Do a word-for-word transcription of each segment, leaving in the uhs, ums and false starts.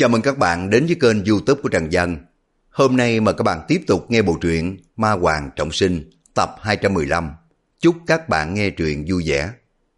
Chào mừng các bạn đến với kênh YouTube của Trần Dân. Hôm nay mời các bạn tiếp tục nghe bộ truyện Ma Hoàng Trọng Sinh tập hai trăm mười lăm. Chúc các bạn nghe truyện vui vẻ.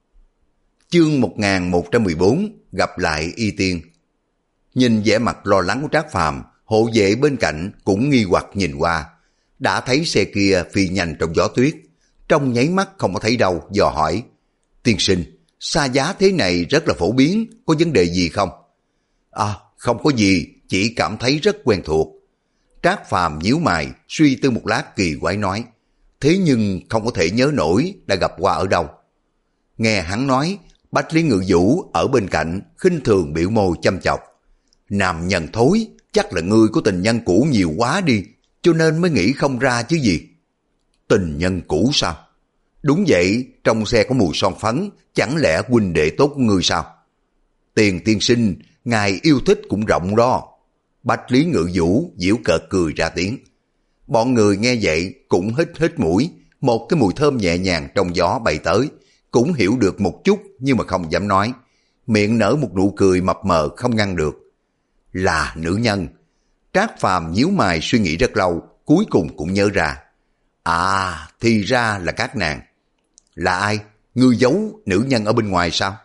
Chương một nghìn một trăm mười bốn, gặp lại Y Tiên. Nhìn vẻ mặt lo lắng của Trác Phàm, hộ vệ bên cạnh cũng nghi hoặc nhìn qua. Đã thấy xe kia phi nhanh trong gió tuyết, trong nháy mắt không có thấy đâu, dò hỏi: Tiên sinh, xa giá thế này rất là phổ biến, có vấn đề gì không? À, không có gì, chỉ cảm thấy rất quen thuộc. Trác Phàm nhíu mày, suy tư một lát kỳ quái nói: thế nhưng không có thể nhớ nổi đã gặp qua ở đâu. Nghe hắn nói, Bách Lý Ngự Vũ ở bên cạnh khinh thường biểu môi châm chọc: nam nhân thối, chắc là ngươi có tình nhân cũ nhiều quá đi, cho nên mới nghĩ không ra chứ gì. Tình nhân cũ sao? Đúng vậy, trong xe có mùi son phấn, chẳng lẽ huynh đệ tốt của ngươi sao? Tiền tiên sinh, ngài yêu thích cũng rộng đó. Bách Lý Ngự Vũ giễu cợt cười ra tiếng. Bọn người nghe vậy cũng hít hít mũi, một cái mùi thơm nhẹ nhàng trong gió bay tới, cũng hiểu được một chút nhưng mà không dám nói, miệng nở một nụ cười mập mờ không ngăn được. Là nữ nhân. Trác Phàm nhíu mày suy nghĩ rất lâu, cuối cùng cũng nhớ ra. À, thì ra là các nàng. Là ai? Ngươi giấu nữ nhân ở bên ngoài sao?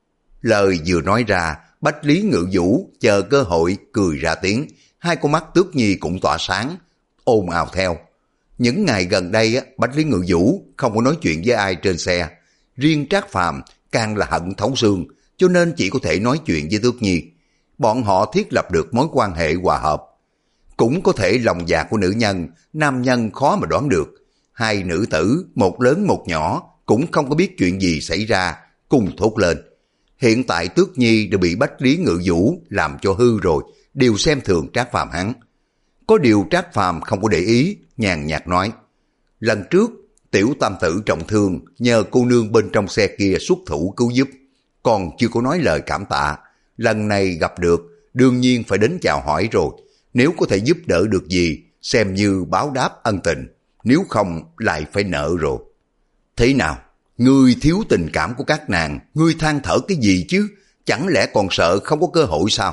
Lời vừa nói ra, Bách Lý Ngự Vũ chờ cơ hội cười ra tiếng, hai con mắt Tước Nhi cũng tỏa sáng, ồn ào theo. Những ngày gần đây, Bách Lý Ngự Vũ không có nói chuyện với ai trên xe. Riêng Trác Phàm càng là hận thấu xương, cho nên chỉ có thể nói chuyện với Tước Nhi. Bọn họ thiết lập được mối quan hệ hòa hợp. Cũng có thể lòng dạ của nữ nhân, nam nhân khó mà đoán được. Hai nữ tử, một lớn một nhỏ, cũng không có biết chuyện gì xảy ra, cùng thốt lên. Hiện tại Tước Nhi đã bị Bách Lý Ngự Vũ làm cho hư rồi, đều xem thường Trác Phàm hắn. Có điều Trác Phàm không có để ý, nhàn nhạt nói: lần trước tiểu tam tử trọng thương, nhờ cô nương bên trong xe kia xuất thủ cứu giúp, còn chưa có nói lời cảm tạ. Lần này gặp được, đương nhiên phải đến chào hỏi rồi. Nếu có thể giúp đỡ được gì, xem như báo đáp ân tình, nếu không lại phải nợ rồi. Thế nào? Ngươi thiếu tình cảm của các nàng, ngươi than thở cái gì chứ? Chẳng lẽ còn sợ không có cơ hội sao?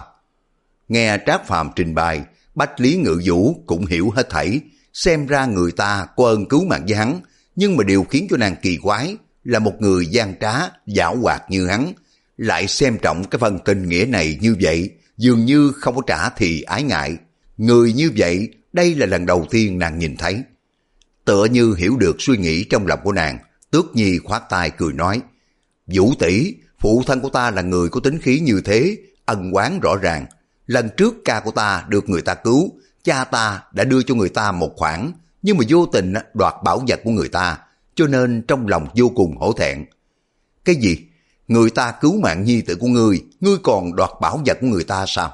Nghe Trác Phàm trình bày, Bách Lý Ngự Vũ cũng hiểu hết thảy. Xem ra người ta có ơn cứu mạng với hắn, nhưng mà điều khiến cho nàng kỳ quái là một người gian trá, giảo hoạt như hắn, lại xem trọng cái phần tình nghĩa này như vậy, dường như không có trả thì ái ngại. Người như vậy, đây là lần đầu tiên nàng nhìn thấy. Tựa như hiểu được suy nghĩ trong lòng của nàng, Tước Nhi khoát tay cười nói: Vũ tỷ, phụ thân của ta là người có tính khí như thế, ân oán rõ ràng. Lần trước ca của ta được người ta cứu, cha ta đã đưa cho người ta một khoản, nhưng mà vô tình đoạt bảo vật của người ta, cho nên trong lòng vô cùng hổ thẹn. Cái gì? Người ta cứu mạng nhi tử của ngươi, ngươi còn đoạt bảo vật của người ta sao?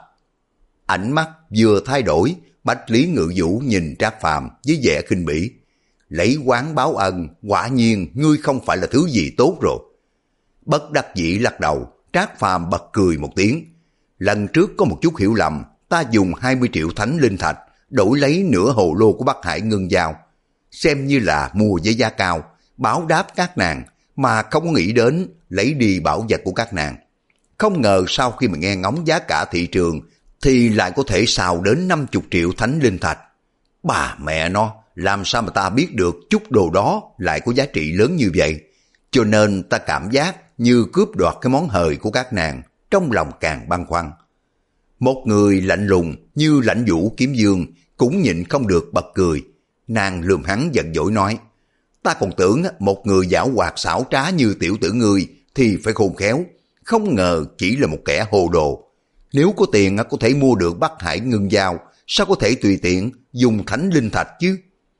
Ánh mắt vừa thay đổi, Bách Lý Ngự Vũ nhìn Trác Phàm với vẻ khinh bỉ. Lấy oán báo ân, quả nhiên ngươi không phải là thứ gì tốt rồi. Bất đắc dĩ lắc đầu, Trác Phàm bật cười một tiếng. Lần trước có một chút hiểu lầm, ta dùng hai mươi triệu thánh linh thạch đổi lấy nửa hồ lô của Bắc Hải Ngân Giao, xem như là mua với giá cao, báo đáp các nàng, mà không có nghĩ đến lấy đi bảo vật của các nàng. Không ngờ sau khi mà nghe ngóng giá cả thị trường thì lại có thể xào đến năm mươi triệu thánh linh thạch. Bà mẹ nó, làm sao mà ta biết được chút đồ đó lại có giá trị lớn như vậy? Cho nên ta cảm giác như cướp đoạt cái món hời của các nàng, trong lòng càng băn khoăn. Một người lạnh lùng như Lãnh Vũ Kiếm Dương cũng nhịn không được bật cười. Nàng lườm hắn giận dỗi nói: ta còn tưởng một người giảo hoạt xảo trá như tiểu tử ngươi thì phải khôn khéo, không ngờ chỉ là một kẻ hồ đồ. Nếu có tiền có thể mua được Bắc Hải Ngân Giao, sao có thể tùy tiện dùng thánh linh thạch chứ?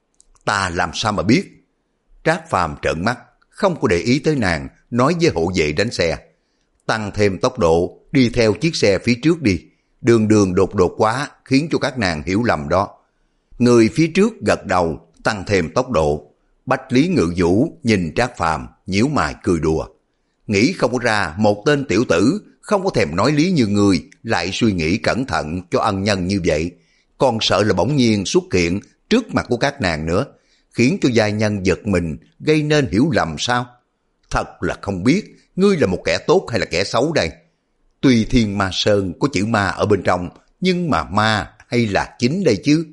Ta làm sao mà biết? Trác Phàm trợn mắt, không có để ý tới nàng, nói với hộ vệ đánh xe: tăng thêm tốc độ, đi theo chiếc xe phía trước đi. Đường đường đột đột quá, khiến cho các nàng hiểu lầm đó. Người phía trước gật đầu, tăng thêm tốc độ. Bách Lý Ngự Vũ nhìn Trác Phàm, nhíu mày cười đùa. Nghĩ không có ra một tên tiểu tử không có thèm nói lý như người lại suy nghĩ cẩn thận cho ân nhân như vậy, còn sợ là bỗng nhiên xuất hiện trước mặt của các nàng nữa, khiến cho giai nhân giật mình, gây nên hiểu lầm sao? Thật là không biết ngươi là một kẻ tốt hay là kẻ xấu đây. Tuy Thiên Ma Sơn có chữ ma ở bên trong, nhưng mà ma hay là chính đây chứ?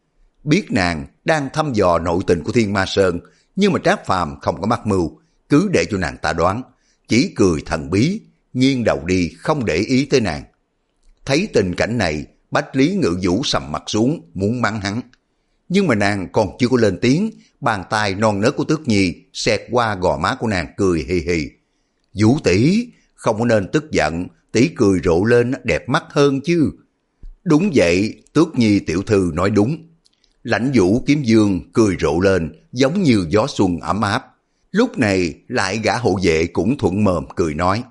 Biết nàng đang thăm dò nội tình của Thiên Ma Sơn, nhưng mà Trác Phàm không có mắc mưu, cứ để cho nàng ta đoán, chỉ cười thần bí, nghiêng đầu đi không để ý tới nàng. Thấy tình cảnh này, Bách Lý Ngự Vũ sầm mặt xuống, muốn mắng hắn. Nhưng mà nàng còn chưa có lên tiếng, bàn tay non nớt của Tước Nhi xẹt qua gò má của nàng cười hì hì. Vũ tỷ, không có nên tức giận, tỷ cười rộ lên đẹp mắt hơn chứ. Đúng vậy, Tước Nhi tiểu thư nói đúng. Lãnh Vũ Kiếm Dương cười rộ lên giống như gió xuân ấm áp. Lúc này lại gã hộ vệ cũng thuận mồm cười nói.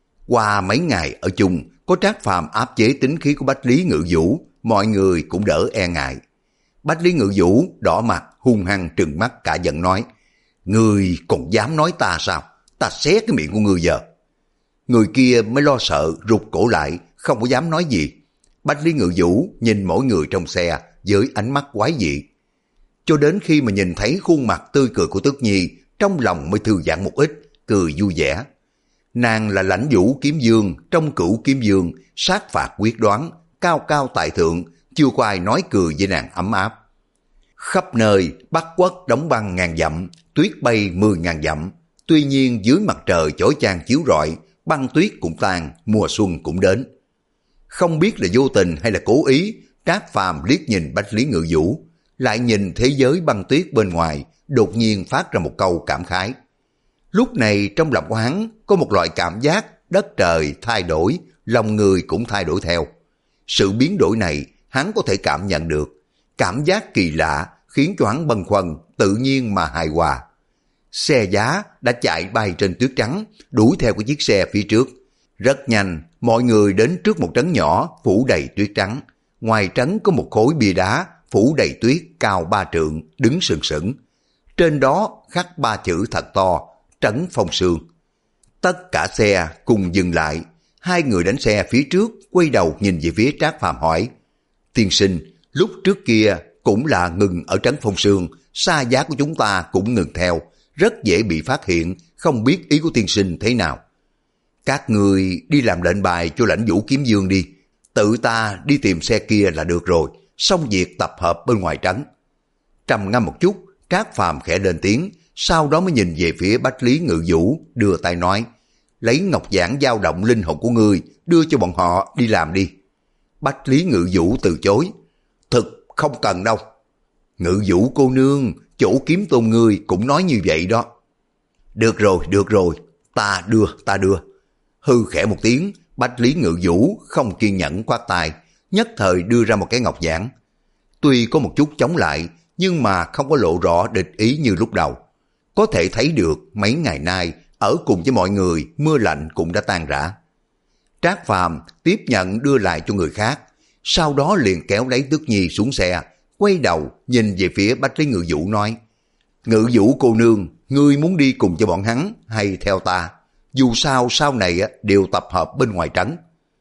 Qua mấy ngày ở chung, có Trác Phàm áp chế tính khí của Bách Lý Ngự Vũ, mọi người cũng đỡ e ngại. Bách Lý Ngự Vũ đỏ mặt hung hăng trừng mắt cả giận nói. Ngươi còn dám nói ta sao? Ta xé cái miệng của ngươi giờ. Người kia mới lo sợ rụt cổ lại, không có dám nói gì. Bách Lý Ngự Vũ nhìn mỗi người trong xe với ánh mắt quái dị. Cho đến khi mà nhìn thấy khuôn mặt tươi cười của Tước Nhi, trong lòng mới thư giãn một ít, cười vui vẻ. Nàng là Lãnh Vũ Kiếm Dương, trong Cửu Kiếm Dương, sát phạt quyết đoán, cao cao tại thượng, chưa có ai nói cười với nàng ấm áp. Khắp nơi, Bắc Quốc đóng băng ngàn dặm, tuyết bay mười ngàn dặm. Tuy nhiên dưới mặt trời chói chang chiếu rọi, băng tuyết cũng tan, mùa xuân cũng đến. Không biết là vô tình hay là cố ý, Trác Phàm liếc nhìn Bách Lý Ngự Vũ, lại nhìn thế giới băng tuyết bên ngoài, đột nhiên phát ra một câu cảm khái. Lúc này trong lòng của hắn có một loại cảm giác đất trời thay đổi, lòng người cũng thay đổi theo. Sự biến đổi này hắn có thể cảm nhận được, cảm giác kỳ lạ khiến cho hắn bâng khuâng, tự nhiên mà hài hòa. Xe giá đã chạy bay trên tuyết trắng, đuổi theo cái chiếc xe phía trước. Rất nhanh, mọi người đến trước một trấn nhỏ phủ đầy tuyết trắng. Ngoài trấn có một khối bia đá phủ đầy tuyết cao ba trượng, đứng sừng sững. Trên đó khắc ba chữ thật to, Trấn Phong Sương. Tất cả xe cùng dừng lại. Hai người đánh xe phía trước quay đầu nhìn về phía Trác Phàm hỏi. Tiên sinh, lúc trước kia cũng là ngừng ở Trấn Phong Sương, xa giá của chúng ta cũng ngừng theo, rất dễ bị phát hiện, không biết ý của tiên sinh thế nào. Các người đi làm lệnh bài cho Lãnh Vũ Kiếm Dương đi, tự ta đi tìm xe kia là được rồi, xong việc tập hợp bên ngoài trấn. Trầm ngâm một chút, Trác Phàm khẽ lên tiếng, sau đó mới nhìn về phía Bách Lý Ngự Vũ, đưa tay nói, lấy ngọc giản dao động linh hồn của ngươi, đưa cho bọn họ đi làm đi. Bách Lý Ngự Vũ từ chối, thực không cần đâu. Ngự Vũ cô nương, chỗ kiếm tôn ngươi cũng nói như vậy đó. Được rồi, được rồi, ta đưa, ta đưa. Hư khẽ một tiếng, Bách Lý Ngự Vũ không kiên nhẫn quát tay, nhất thời đưa ra một cái ngọc giản. Tuy có một chút chống lại, nhưng mà không có lộ rõ địch ý như lúc đầu. Có thể thấy được mấy ngày nay, ở cùng với mọi người, mưa lạnh cũng đã tan rã. Trác Phàm tiếp nhận đưa lại cho người khác, sau đó liền kéo lấy Tước Nhi xuống xe, quay đầu nhìn về phía Bách Lý Ngự Vũ nói, Ngự Vũ cô nương, ngươi muốn đi cùng cho bọn hắn hay theo ta? Dù sao sau này đều tập hợp bên ngoài trấn.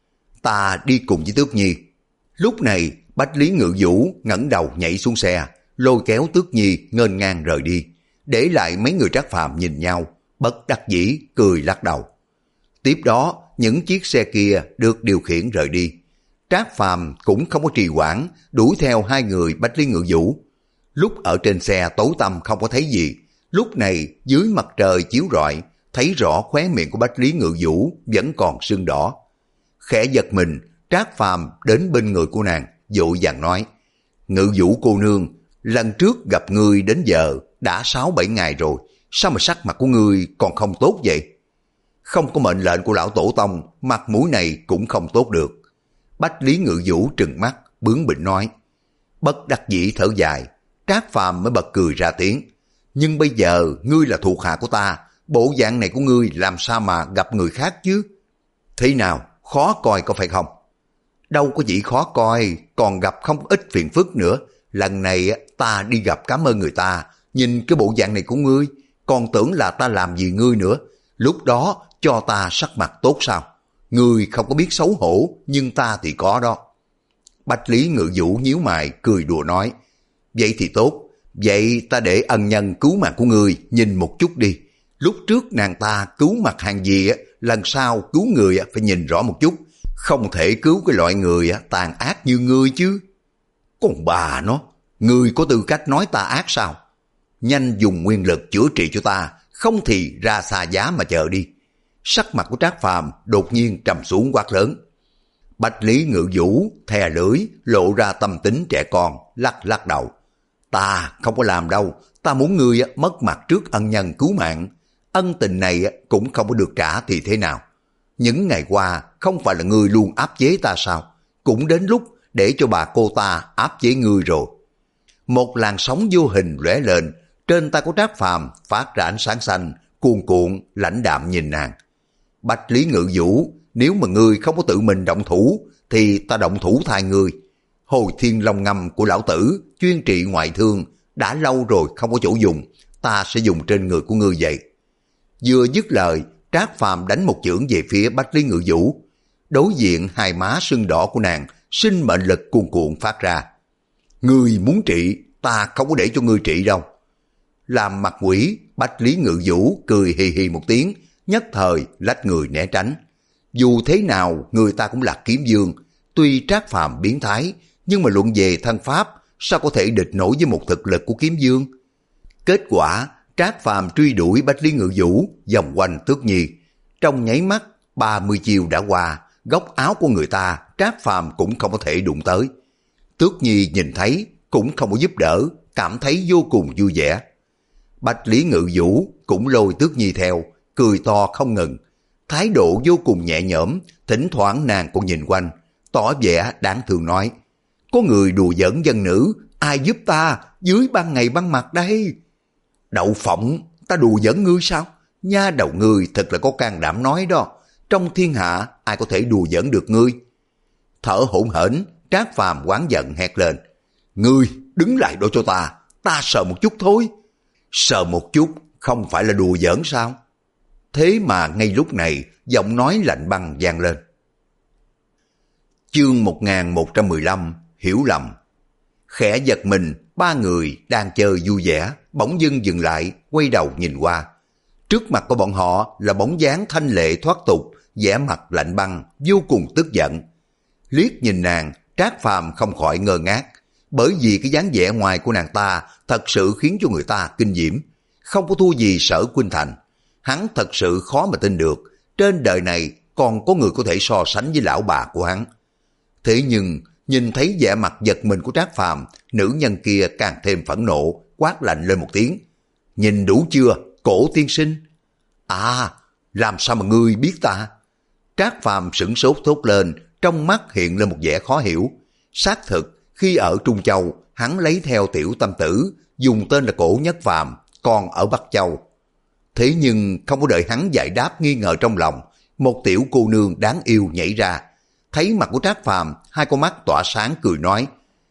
Ta đi cùng với Tước Nhi. Lúc này Bách Lý Ngự Vũ ngẩng đầu nhảy xuống xe, lôi kéo Tước Nhi nghênh ngang rời đi, để lại mấy người Trác Phàm nhìn nhau, bất đắc dĩ cười lắc đầu. Tiếp đó những chiếc xe kia được điều khiển rời đi. Trác Phàm cũng không có trì hoãn, đuổi theo hai người Bách Lý Ngự Vũ. Lúc ở trên xe tối tăm không có thấy gì, lúc này dưới mặt trời chiếu rọi, thấy rõ khóe miệng của Bách Lý Ngự Vũ vẫn còn sưng đỏ. Khẽ giật mình, Trác Phàm đến bên người của nàng, vội vàng nói, Ngự Vũ cô nương, lần trước gặp ngươi đến giờ đã sáu bảy ngày rồi, sao mà sắc mặt của ngươi còn không tốt vậy? Không có mệnh lệnh của lão tổ tông, mặt mũi này cũng không tốt được. Bách Lý Ngự Vũ trừng mắt, bướng bỉnh nói. Bất đắc dĩ thở dài, Trác Phàm mới bật cười ra tiếng. Nhưng bây giờ ngươi là thuộc hạ của ta, bộ dạng này của ngươi làm sao mà gặp người khác chứ? Thế nào, khó coi có phải không? Đâu có chỉ khó coi, còn gặp không ít phiền phức nữa. Lần này ta đi gặp cảm ơn người ta, nhìn cái bộ dạng này của ngươi, còn tưởng là ta làm gì ngươi nữa. Lúc đó cho ta sắc mặt tốt sao? Ngươi không có biết xấu hổ, nhưng ta thì có đó. Bách Lý Ngự Vũ nhíu mày, cười đùa nói. Vậy thì tốt, vậy ta để ân nhân cứu mạng của ngươi nhìn một chút đi. Lúc trước nàng ta cứu mặt hàng gì, lần sau cứu người phải nhìn rõ một chút, Không thể cứu cái loại người tàn ác như ngươi chứ. Còn bà nó, ngươi có tư cách nói ta ác sao? Nhanh dùng nguyên lực chữa trị cho ta, không thì ra xa giá mà chờ đi. Sắc mặt của Trác Phàm đột nhiên trầm xuống quát lớn. Bách Lý Ngự Vũ thè lưỡi, lộ ra tâm tính trẻ con, lắc lắc đầu. Ta không có làm đâu, ta muốn ngươi mất mặt trước ân nhân cứu mạng. Ân tình này cũng không có được trả thì thế nào? Những ngày qua không phải là ngươi luôn áp chế ta sao? Cũng đến lúc để cho bà cô ta áp chế ngươi rồi. Một làn sóng vô hình lóe lên, trên tay của Trác Phàm phát ra ánh sáng xanh, cuồn cuộn, lãnh đạm nhìn nàng. Bách Lý Ngự Vũ, nếu mà ngươi không có tự mình động thủ, thì ta động thủ thay ngươi. Hồi Thiên Long Ngâm của lão tử, chuyên trị ngoại thương, đã lâu rồi không có chỗ dùng, ta sẽ dùng trên người của ngươi vậy. Vừa dứt lời, Trác Phàm đánh một chưởng về phía Bách Lý Ngự Vũ. Đối diện hai má sưng đỏ của nàng, sinh mệnh lực cuồn cuộn phát ra. Ngươi muốn trị, ta không có để cho ngươi trị đâu. Làm mặt quỷ, Bách Lý Ngự Vũ cười hì hì một tiếng, nhất thời lách người né tránh. Dù thế nào, người ta cũng là kiếm vương. Tuy Trác Phàm biến thái, nhưng mà luận về thân pháp, sao có thể địch nổi với một thực lực của kiếm vương? Kết quả, Trác Phàm truy đuổi Bách Lý Ngự Vũ vòng quanh Tước Nhi. Trong nháy mắt, ba mươi chiều đã qua, góc áo của người ta, Trác Phàm cũng không có thể đụng tới. Tước Nhi nhìn thấy, cũng không có giúp đỡ, cảm thấy vô cùng vui vẻ. Bách Lý Ngự Vũ cũng lôi Tước Nhi theo, cười to không ngừng. Thái độ vô cùng nhẹ nhõm, thỉnh thoảng nàng còn nhìn quanh, tỏ vẻ đáng thương nói. Có người đùa giỡn dân nữ, ai giúp ta, dưới ban ngày ban mặt đây. Đậu Phộng, ta đùa giỡn ngươi sao? Nha đầu ngươi thật là có can đảm nói đó. Trong thiên hạ, ai có thể đùa giỡn được ngươi? Thở hổn hển, Trác Phàm oán giận hét lên. Ngươi, đứng lại đó cho ta, ta sợ một chút thôi. Sợ một chút, không phải là đùa giỡn sao? Thế mà ngay lúc này, giọng nói lạnh băng vang lên. Chương một nghìn một trăm mười lăm, hiểu lầm. Khẽ giật mình, ba người đang chơi vui vẻ, bỗng dưng dừng lại, quay đầu nhìn qua. Trước mặt của bọn họ là bóng dáng thanh lệ thoát tục, vẻ mặt lạnh băng, vô cùng tức giận. Liếc nhìn nàng, Trác Phàm không khỏi ngơ ngác, bởi vì cái dáng vẻ ngoài của nàng ta thật sự khiến cho người ta kinh diễm, không có thua gì Sở Khuynh Thành. Hắn thật sự khó mà tin được, trên đời này còn có người có thể so sánh với lão bà của hắn. Thế nhưng, nhìn thấy vẻ mặt giật mình của Trác Phàm, nữ nhân kia càng thêm phẫn nộ, quát lạnh lên một tiếng. Nhìn đủ chưa, Cổ tiên sinh? À, làm sao mà ngươi biết ta? Trác Phàm sửng sốt thốt lên, trong mắt hiện lên một vẻ khó hiểu. Xác thực, khi ở Trung Châu, hắn lấy theo tiểu tâm tử, dùng tên là Cổ Nhất Phàm, còn ở Bắc Châu. Thế nhưng không có đợi hắn giải đáp nghi ngờ trong lòng, một tiểu cô nương đáng yêu nhảy ra. Thấy mặt của Trác Phàm, hai con mắt tỏa sáng cười nói.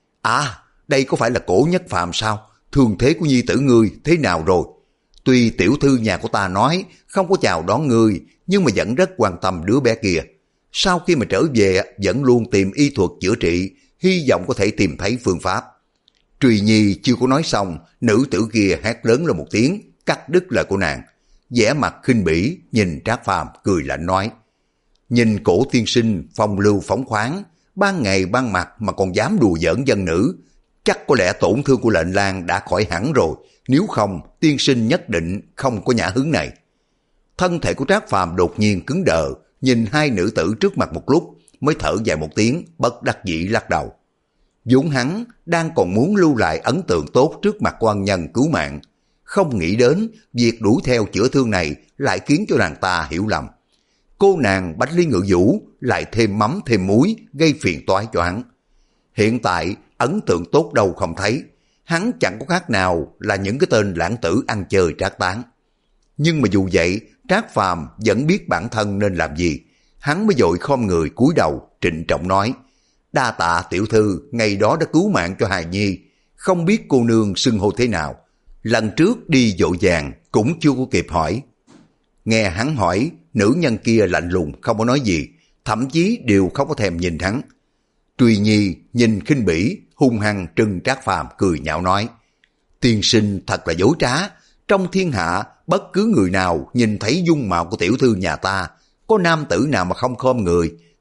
À, đây có phải là Cổ Nhất Phàm sao? Thương thế của nhi tử ngươi thế nào rồi? Tuy tiểu thư nhà của ta nói không có chào đón ngươi, nhưng mà vẫn rất quan tâm đứa bé kia. Sau khi mà trở về vẫn luôn tìm y thuật chữa trị, hy vọng có thể tìm thấy phương pháp. Trùy Nhi chưa có nói xong, nữ tử kia hét lớn lên một tiếng, cắt đứt lời của nàng. Vẻ mặt khinh bỉ nhìn Trác Phàm cười lạnh nói. Nhìn Cổ tiên sinh phong lưu phóng khoáng, ban ngày ban mặt mà còn dám đùa giỡn dân nữ, chắc có lẽ tổn thương của lệnh lang đã khỏi hẳn rồi, nếu không tiên sinh nhất định không có nhã hứng này. Thân thể của Trác Phàm đột nhiên cứng đờ, nhìn hai nữ tử trước mặt một lúc, mới thở dài một tiếng, bất đắc dĩ lắc đầu. Vốn hắn đang còn muốn lưu lại ấn tượng tốt trước mặt quan nhân cứu mạng, không nghĩ đến việc đuổi theo chữa thương này lại khiến cho nàng ta hiểu lầm. Cô nàng Bách Lý Ngự Vũ lại thêm mắm thêm muối, gây phiền toái cho hắn. Hiện tại ấn tượng tốt đâu không thấy, hắn chẳng có khác nào là những cái tên lãng tử ăn chơi trác tán. Nhưng mà dù vậy, Trác Phàm vẫn biết bản thân nên làm gì. Hắn mới vội khom người cúi đầu, trịnh trọng nói. Đa tạ tiểu thư, ngày đó đã cứu mạng cho hài nhi. Không biết cô nương xưng hô thế nào. Lần trước đi vội vàng, cũng chưa có kịp hỏi. Nghe hắn hỏi, nữ nhân kia lạnh lùng không có nói gì, thậm chí đều không có thèm nhìn hắn. Trùy Nhi nhìn khinh bỉ, hung hăng trừng Trác Phàm cười nhạo nói. Tiên sinh thật là dối trá, trong thiên hạ bất cứ người nào nhìn thấy dung mạo của tiểu thư nhà ta, có nam tử nào mà không khom người,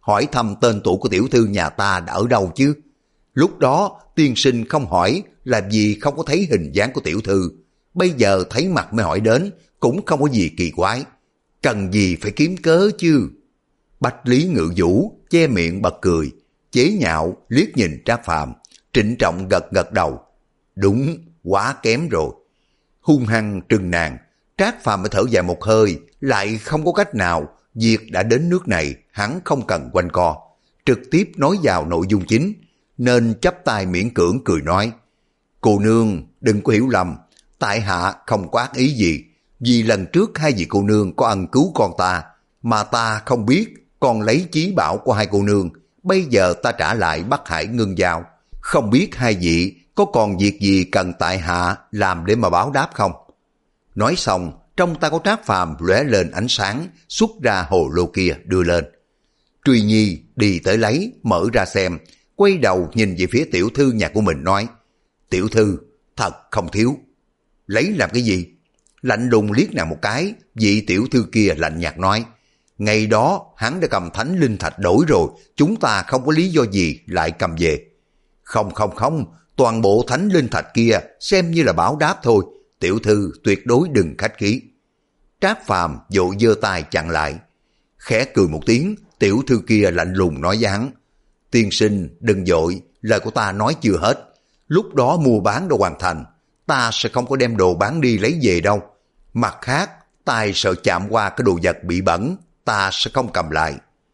hỏi thăm tên tuổi của tiểu thư nhà ta đã ở đâu chứ. Lúc đó tiên sinh không hỏi là vì không có thấy hình dáng của tiểu thư. Bây giờ thấy mặt mới hỏi đến, cũng không có gì kỳ quái. Cần gì phải kiếm cớ chứ. Bách Lý Ngự Vũ che miệng bật cười, chế nhạo liếc nhìn Trác Phàm, trịnh trọng gật gật đầu. Đúng, quá kém rồi. Hung hăng trừng nàng, Trác Phàm mới thở dài một hơi, lại không có cách nào. Việc đã đến nước này, hắn không cần quanh co, trực tiếp nói vào nội dung chính, nên chắp tay miễn cưỡng cười nói. Cô nương, đừng có hiểu lầm, tại hạ không có ác ý gì, vì lần trước hai vị cô nương có ân cứu con ta, mà ta không biết, còn lấy chí bảo của hai cô nương, bây giờ ta trả lại Bắc Hải ngưng giao, không biết hai vị có còn việc gì cần tại hạ làm để mà báo đáp không? Nói xong, trong tay của Trác Phàm lóe lên ánh sáng, xuất ra hồ lô kia đưa lên. Truy Nhi đi tới lấy, mở ra xem, quay đầu nhìn về phía tiểu thư nhà của mình nói, tiểu thư, thật không thiếu. Lấy làm cái gì? Lạnh lùng liếc nàng một cái, vị tiểu thư kia lạnh nhạt nói, ngày đó hắn đã cầm thánh linh thạch đổi rồi, chúng ta không có lý do gì lại cầm về. Không không không, toàn bộ thánh linh thạch kia xem như là báo đáp thôi, tiểu thư tuyệt đối đừng khách khí. Trác Phàm vội giơ tay chặn lại. Khẽ cười một tiếng, tiểu thư kia lạnh lùng nói với hắn, tiên sinh đừng vội, lời của ta nói chưa hết. Lúc đó mua bán đã hoàn thành, ta sẽ không có đem đồ bán đi lấy về đâu. Mặt khác, tài sợ chạm qua cái đồ vật bị bẩn, ta sẽ không cầm lại.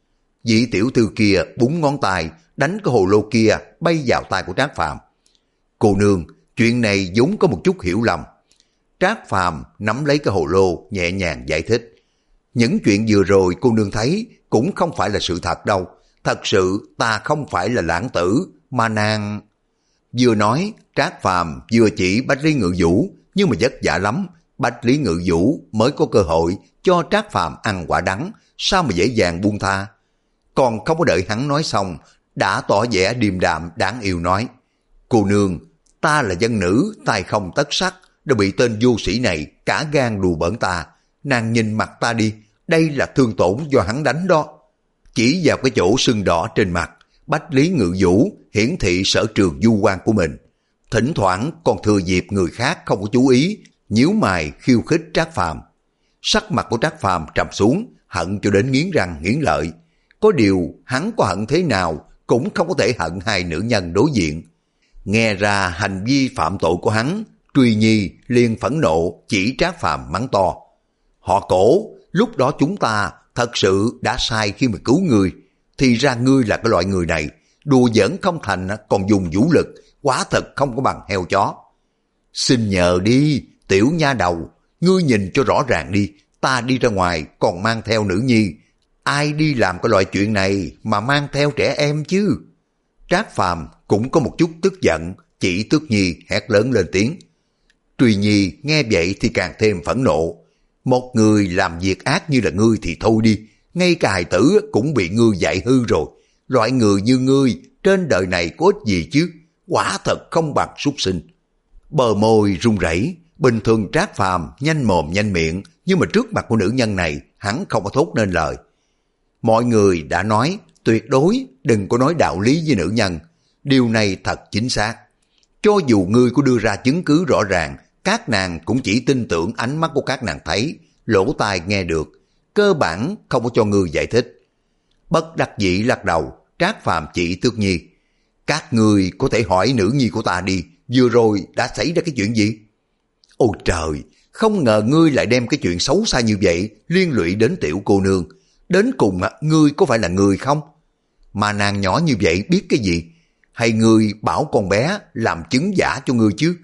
Vị tiểu thư kia búng ngón tay, đánh cái hồ lô kia bay vào tay của Trác Phàm. Cô nương, chuyện này vốn có một chút hiểu lầm. Trác Phàm nắm lấy cái hồ lô, nhẹ nhàng giải thích. Những chuyện vừa rồi cô nương thấy cũng không phải là sự thật đâu. Thật sự ta không phải là lãng tử, mà nàng... Vừa nói, Trác Phàm vừa chỉ Bách Lý Ngự Vũ, nhưng mà vất vả lắm. Bách Lý Ngự Vũ mới có cơ hội cho Trác Phàm ăn quả đắng, sao mà dễ dàng buông tha. Còn không có đợi hắn nói xong, đã tỏ vẻ điềm đạm đáng yêu nói, cô nương, ta là dân nữ, tay không tất sắt, đã bị tên vô sĩ này cả gan đùa bỡn ta. Nàng nhìn mặt ta đi, đây là thương tổn do hắn đánh đó. Chỉ vào cái chỗ sưng đỏ trên mặt, Bách Lý Ngự Vũ hiển thị sở trường du quan của mình. Thỉnh thoảng còn thừa dịp người khác không có chú ý, nhíu mày khiêu khích Trác Phàm. Sắc mặt của Trác Phàm trầm xuống, hận cho đến nghiến răng nghiến lợi. Có điều hắn có hận thế nào cũng không có thể hận hai nữ nhân đối diện. Nghe ra hành vi phạm tội của hắn, Truy Nhi liền phẫn nộ chỉ Trác Phàm mắng to. Họ Cổ, lúc đó chúng ta thật sự đã sai khi mà cứu ngươi. Thì ra ngươi là cái loại người này, đùa giỡn không thành còn dùng vũ lực, quả thật không có bằng heo chó. Xin nhờ đi, tiểu nha đầu, ngươi nhìn cho rõ ràng đi, ta đi ra ngoài còn mang theo nữ nhi. Ai đi làm cái loại chuyện này mà mang theo trẻ em chứ? Trác Phàm cũng có một chút tức giận, chỉ Tước Nhi hét lớn lên tiếng. Truy Nhi nghe vậy thì càng thêm phẫn nộ. Một người làm việc ác như là ngươi thì thôi đi, ngay cả hài tử cũng bị ngươi dạy hư rồi. Loại người như ngươi trên đời này có ích gì chứ? Quả thật không bằng súc sinh. Bờ môi run rẩy. Bình thường Trác Phàm nhanh mồm nhanh miệng, nhưng mà trước mặt của nữ nhân này hắn không có thốt nên lời. Mọi người đã nói tuyệt đối đừng có nói đạo lý với nữ nhân. Điều này thật chính xác. Cho dù ngươi có đưa ra chứng cứ rõ ràng, các nàng cũng chỉ tin tưởng ánh mắt của các nàng thấy, lỗ tai nghe được, cơ bản không có cho ngươi giải thích. Bất đắc dĩ lắc đầu, Trác Phàm chỉ Tước Nhi. Các ngươi có thể hỏi nữ nhi của ta đi, vừa rồi đã xảy ra cái chuyện gì? Ôi trời, không ngờ ngươi lại đem cái chuyện xấu xa như vậy liên lụy đến tiểu cô nương. Đến cùng ngươi có phải là người không? Mà nàng nhỏ như vậy biết cái gì? Hay ngươi bảo con bé làm chứng giả cho ngươi chứ?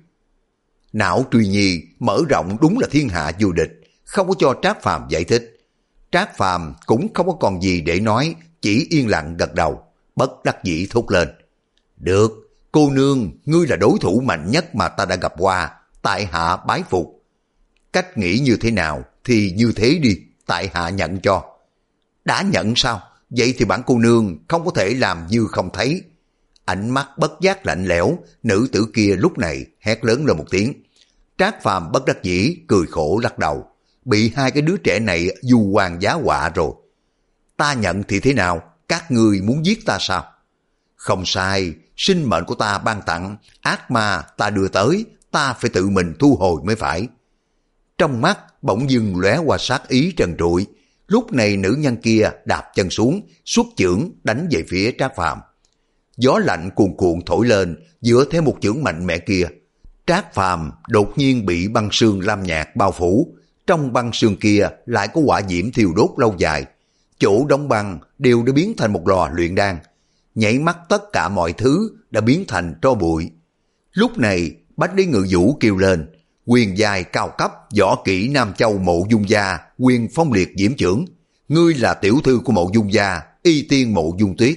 Não Truy Nhi mở rộng đúng là thiên hạ vô địch, không có cho Trác Phàm giải thích. Trác Phàm cũng không có còn gì để nói, chỉ yên lặng gật đầu, bất đắc dĩ thốt lên. Được, cô nương, ngươi là đối thủ mạnh nhất mà ta đã gặp qua, tại hạ bái phục. Cách nghĩ như thế nào thì như thế đi, tại hạ nhận cho. Đã nhận sao? Vậy thì bản cô nương không có thể làm như không thấy. Ánh mắt bất giác lạnh lẽo, nữ tử kia lúc này hét lớn lên một tiếng. Trác Phàm bất đắc dĩ cười khổ lắc đầu, bị hai cái đứa trẻ này du quan giá họa rồi. Ta nhận thì thế nào? các ngươi muốn giết ta sao? Không sai, sinh mệnh của ta ban tặng, ác ma ta đưa tới, ta phải tự mình thu hồi mới phải. Trong mắt bỗng dưng lóe qua sát ý trần trụi. Lúc này nữ nhân kia đạp chân xuống, xuất chưởng đánh về phía Trác Phàm. Gió lạnh cuồn cuộn thổi lên, giữa theo một chưởng mạnh mẽ kia. Trác Phàm đột nhiên bị băng sương lam nhạt bao phủ. Trong băng sương kia lại có hỏa diễm thiêu đốt lâu dài. Chỗ đóng băng đều đã biến thành một lò luyện đan. Nhảy mắt tất cả mọi thứ đã biến thành tro bụi. Lúc này Bách Lý Ngự Vũ kêu lên, quyền dài cao cấp, võ kỹ Nam Châu Mộ Dung gia, quyền phong liệt diễm chưởng. Ngươi là tiểu thư của Mộ Dung gia, y tiên Mộ Dung Tuyết.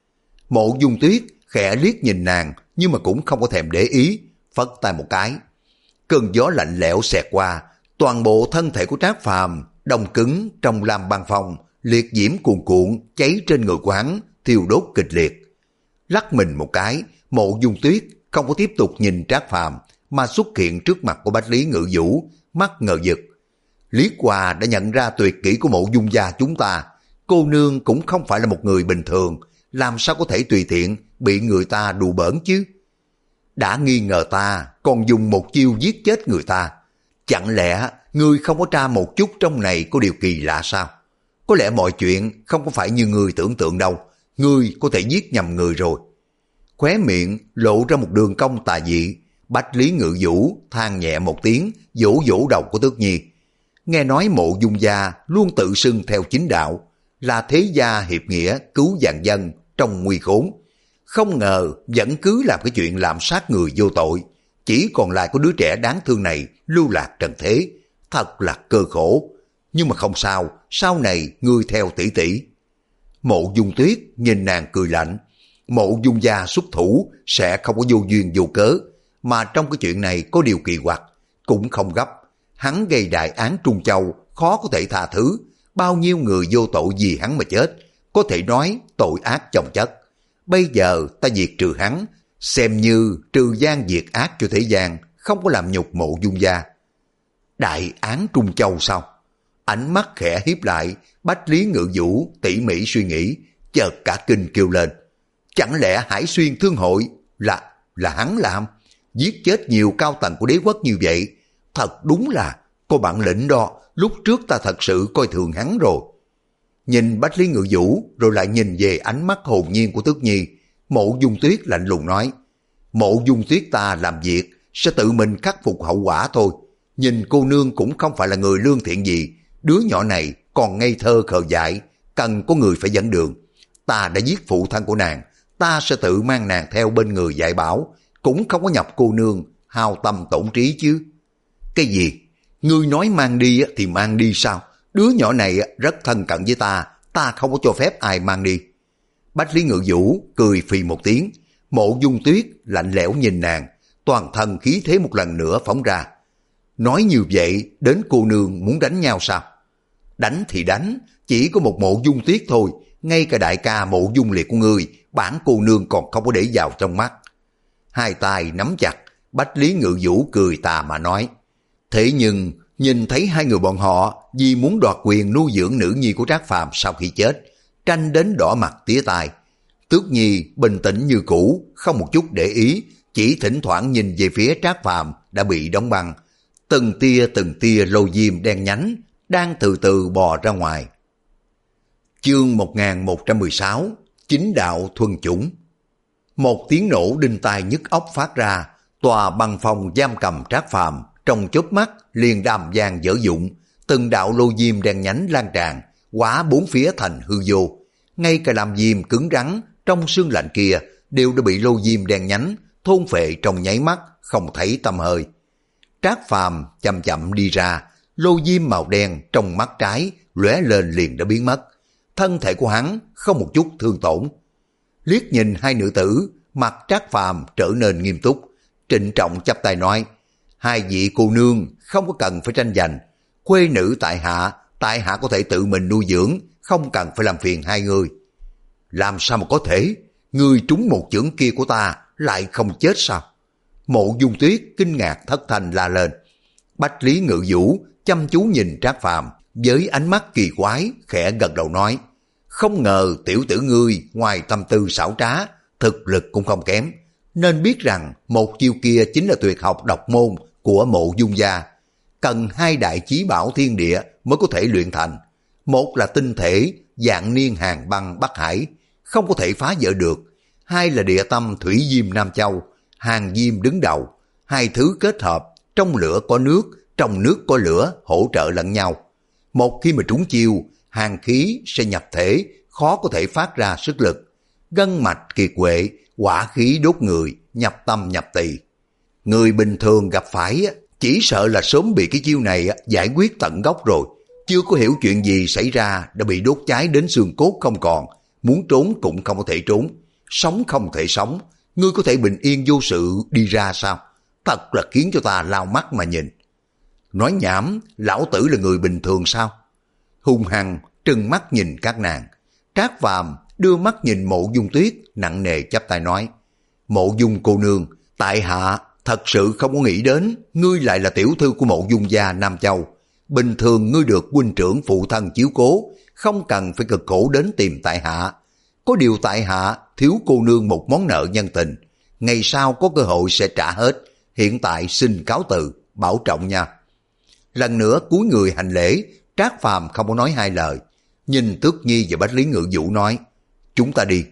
Mộ Dung Tuyết khẽ liếc nhìn nàng, nhưng mà cũng không có thèm để ý, phất tay một cái. Cơn gió lạnh lẽo xẹt qua, toàn bộ thân thể của Trác Phàm đông cứng trong lam băng phong, liệt diễm cuồn cuộn cháy trên người của hắn, thiêu đốt kịch liệt. Lắc mình một cái, Mộ Dung Tuyết không có tiếp tục nhìn Trác Phàm mà xuất hiện trước mặt của Bách Lý Ngự Vũ, mắt ngờ vực. Liếc qua đã nhận ra tuyệt kỹ của Mộ Dung gia chúng ta, cô nương cũng không phải là một người bình thường, làm sao có thể tùy tiện bị người ta đùa bỡn chứ? Đã nghi ngờ ta, còn dùng một chiêu giết chết người ta. Chẳng lẽ ngươi không có tra một chút trong này có điều kỳ lạ sao? Có lẽ mọi chuyện không có phải như ngươi tưởng tượng đâu, ngươi có thể giết nhầm người rồi. Khóe miệng lộ ra một đường cong tà dị, Bách Lý Ngự Vũ than nhẹ một tiếng, vỗ vỗ đầu của Tước Nhi. Nghe nói Mộ Dung gia luôn tự xưng theo chính đạo, là thế gia hiệp nghĩa cứu vạn dân trong nguy khốn. Không ngờ vẫn cứ làm cái chuyện làm sát người vô tội, chỉ còn lại có đứa trẻ đáng thương này lưu lạc trần thế, thật là cơ khổ. Nhưng mà không sao, sau này ngươi theo tỷ tỷ. Mộ Dung Tuyết nhìn nàng cười lạnh. Mộ Dung gia xuất thủ sẽ không có vô duyên vô cớ, mà trong cái chuyện này có điều kỳ quặc, cũng không gấp. Hắn gây đại án Trung Châu khó có thể tha thứ, bao nhiêu người vô tội vì hắn mà chết, có thể nói tội ác chồng chất. Bây giờ ta diệt trừ hắn, xem như trừ gian diệt ác cho thế gian, không có làm nhục Mộ Dung gia. Đại án Trung Châu sao? Ánh mắt khẽ hiếp lại, Bách Lý Ngự Vũ tỉ mỉ suy nghĩ, chợt cả kinh kêu lên. Chẳng lẽ Hải Xuyên Thương Hội là là hắn làm? Giết chết nhiều cao tầng của đế quốc như vậy, thật đúng là có bản lĩnh đó, lúc trước ta thật sự coi thường hắn rồi. Nhìn Bách Lý Ngự Vũ rồi lại nhìn về ánh mắt hồn nhiên của Tước Nhi, Mộ Dung Tuyết lạnh lùng nói, Mộ Dung Tuyết ta làm việc sẽ tự mình khắc phục hậu quả thôi. Nhìn cô nương cũng không phải là người lương thiện gì, đứa nhỏ này còn ngây thơ khờ dại, cần có người phải dẫn đường. Ta đã giết phụ thân của nàng, ta sẽ tự mang nàng theo bên người dạy bảo, cũng không có nhập cô nương hao tâm tổn trí chứ. Cái gì? Ngươi nói mang đi thì mang đi sao? Đứa nhỏ này rất thân cận với ta, ta không có cho phép ai mang đi. Bách Lý Ngự Vũ cười phì một tiếng, Mộ Dung Tuyết lạnh lẽo nhìn nàng, toàn thân khí thế một lần nữa phóng ra. Nói như vậy đến cô nương muốn đánh nhau sao? Đánh thì đánh, chỉ có một Mộ Dung Tuyết thôi, ngay cả đại ca Mộ Dung Liệt của ngươi, bản cô nương còn không có để vào trong mắt. Hai tay nắm chặt, Bách Lý Ngự Vũ cười tà mà nói. Thế nhưng nhìn thấy hai người bọn họ vì muốn đoạt quyền nuôi dưỡng nữ nhi của Trác Phàm sau khi chết, tranh đến đỏ mặt tía tai. Tước Nhi bình tĩnh như cũ, không một chút để ý, chỉ thỉnh thoảng nhìn về phía Trác Phàm đã bị đóng băng. Từng tia từng tia lô diêm đen nhánh đang từ từ bò ra ngoài. Chương một nghìn một trăm mười sáu, Chính đạo thuần chủng. Một tiếng nổ đinh tai nhức óc phát ra, tòa băng phòng giam cầm Trác Phàm trong chớp mắt liền đàm vang dở dụng, từng đạo lô diêm đen nhánh lan tràn, hóa bốn phía thành hư vô. Ngay cả làm diêm cứng rắn trong xương lạnh kia đều đã bị lô diêm đen nhánh thôn phệ trong nháy mắt, không thấy tăm hơi. Trác Phàm chậm chậm đi ra, lô diêm màu đen trong mắt trái lóe lên liền đã biến mất. Thân thể của hắn không một chút thương tổn. Liếc nhìn hai nữ tử, mặt Trác Phàm trở nên nghiêm túc, trịnh trọng chắp tay nói, hai vị cô nương không có cần phải tranh giành, khuê nữ tại hạ, tại hạ có thể tự mình nuôi dưỡng, không cần phải làm phiền hai người. Làm sao mà có thể, người trúng một chưởng kia của ta lại không chết sao? Mộ Dung Tuyết kinh ngạc thất thanh la lên. Bách Lý Ngự Vũ chăm chú nhìn Trác Phàm với ánh mắt kỳ quái, khẽ gật đầu nói, Không ngờ tiểu tử ngươi ngoài tâm tư xảo trá, thực lực cũng không kém. Nên biết rằng một chiêu kia chính là tuyệt học độc môn của Mộ Dung gia. Cần hai đại chí bảo thiên địa mới có thể luyện thành. Một là tinh thể, dạng niên hàng băng Bắc Hải, không có thể phá vỡ được. Hai là địa tâm thủy diêm Nam Châu, hàng diêm đứng đầu. Hai thứ kết hợp, trong lửa có nước, trong nước có lửa, hỗ trợ lẫn nhau. Một khi mà trúng chiêu, hàng khí sẽ nhập thể, khó có thể phát ra sức lực. Gân mạch kiệt quệ, hỏa khí đốt người, nhập tâm nhập tỳ. Người bình thường gặp phải chỉ sợ là sớm bị cái chiêu này giải quyết tận gốc rồi. Chưa có hiểu chuyện gì xảy ra đã bị đốt cháy đến xương cốt không còn. Muốn trốn cũng không có thể trốn, sống không thể sống. Ngươi có thể bình yên vô sự đi ra sao? Thật là khiến cho ta lao mắt mà nhìn. Nói nhảm, lão tử là người bình thường sao? Hung hăng trừng mắt nhìn các nàng. Trác Phàm đưa mắt nhìn Mộ Dung Tuyết, nặng nề chắp tay nói: Mộ Dung cô nương, tại hạ thật sự không có nghĩ đến ngươi lại là tiểu thư của Mộ Dung gia Nam Châu. Bình thường ngươi được huynh trưởng phụ thân chiếu cố, không cần phải cực khổ đến tìm tại hạ. Có điều tại hạ thiếu cô nương một món nợ nhân tình, ngày sau có cơ hội sẽ trả hết. Hiện tại xin cáo từ, bảo trọng nha. Lần nữa cúi người hành lễ, Trác Phàm không có nói hai lời, nhìn Tước Nhi và Bách Lý Ngự Vũ nói: chúng ta đi.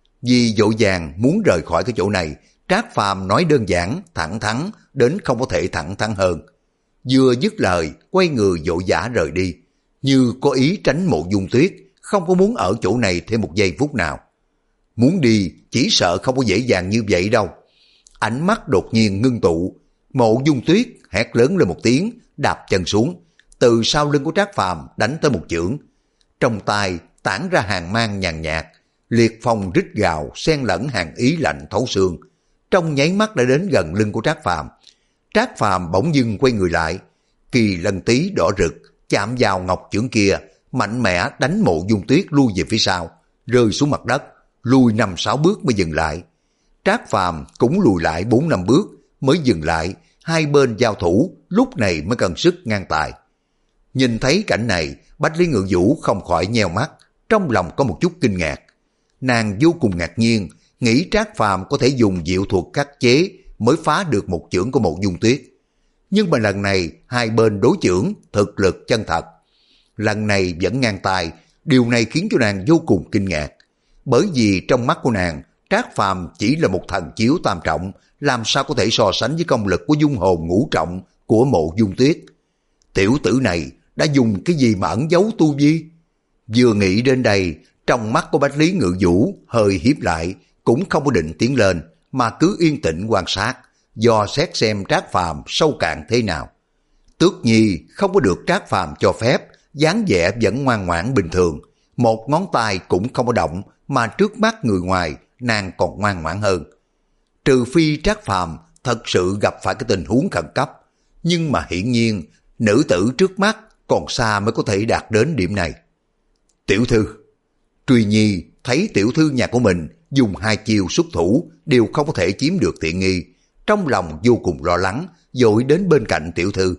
Vì vội vàng muốn rời khỏi cái chỗ này, Trác Phàm nói đơn giản, thẳng thắn đến không có thể thẳng thắn hơn. Vừa dứt lời, quay người vội vã rời đi, như có ý tránh Mộ Dung Tuyết, không có muốn ở chỗ này thêm một giây phút nào. Muốn đi, chỉ sợ không có dễ dàng như vậy đâu. Ánh mắt đột nhiên ngưng tụ, Mộ Dung Tuyết hét lớn lên một tiếng, đạp chân xuống, từ sau lưng của Trác Phàm đánh tới một chưởng. Trong tay tản ra hàng mang nhàn nhạt, liệt phong rít gào xen lẫn hàng ý lạnh thấu xương, trong nháy mắt đã đến gần lưng của Trác Phàm. Trác Phàm bỗng dưng quay người lại, kỳ lân tí đỏ rực chạm vào ngọc chưởng kia, mạnh mẽ đánh Mộ Dung Tuyết lui về phía sau, rơi xuống mặt đất, lùi năm sáu bước mới dừng lại. Trác Phàm cũng lùi lại bốn năm bước mới dừng lại, hai bên giao thủ, lúc này mới cần sức ngang tài. Nhìn thấy cảnh này, Bách Lý Ngự Vũ không khỏi nheo mắt, trong lòng có một chút kinh ngạc. Nàng vô cùng ngạc nhiên, nghĩ Trác Phàm có thể dùng diệu thuật khắc chế mới phá được một chưởng của Mộ Dung Tuyết. Nhưng mà lần này hai bên đối chưởng, thực lực chân thật. Lần này vẫn ngang tài, điều này khiến cho nàng vô cùng kinh ngạc. Bởi vì trong mắt của nàng, Trác Phàm chỉ là một thần chiếu tam trọng, làm sao có thể so sánh với công lực của dung hồn ngũ trọng của Mộ Dung Tuyết. Tiểu tử này đã dùng cái gì mà ẩn giấu tu vi? Vừa nghĩ đến đây, trong mắt của Bách Lý Ngự Vũ hơi hiếp lại, cũng không có định tiến lên, mà cứ yên tĩnh quan sát, dò xét xem Trác Phàm sâu cạn thế nào. Tước Nhi không có được Trác Phàm cho phép, dáng vẻ vẫn ngoan ngoãn bình thường, một ngón tay cũng không có động, mà trước mắt người ngoài nàng còn ngoan ngoãn hơn. Trừ phi Trác Phàm thật sự gặp phải cái tình huống khẩn cấp, nhưng mà hiển nhiên nữ tử trước mắt còn xa mới có thể đạt đến điểm này. Tiểu thư, Truy Nhi thấy tiểu thư nhà của mình dùng hai chiêu xuất thủ đều không có thể chiếm được tiện nghi, trong lòng vô cùng lo lắng, vội đến bên cạnh tiểu thư.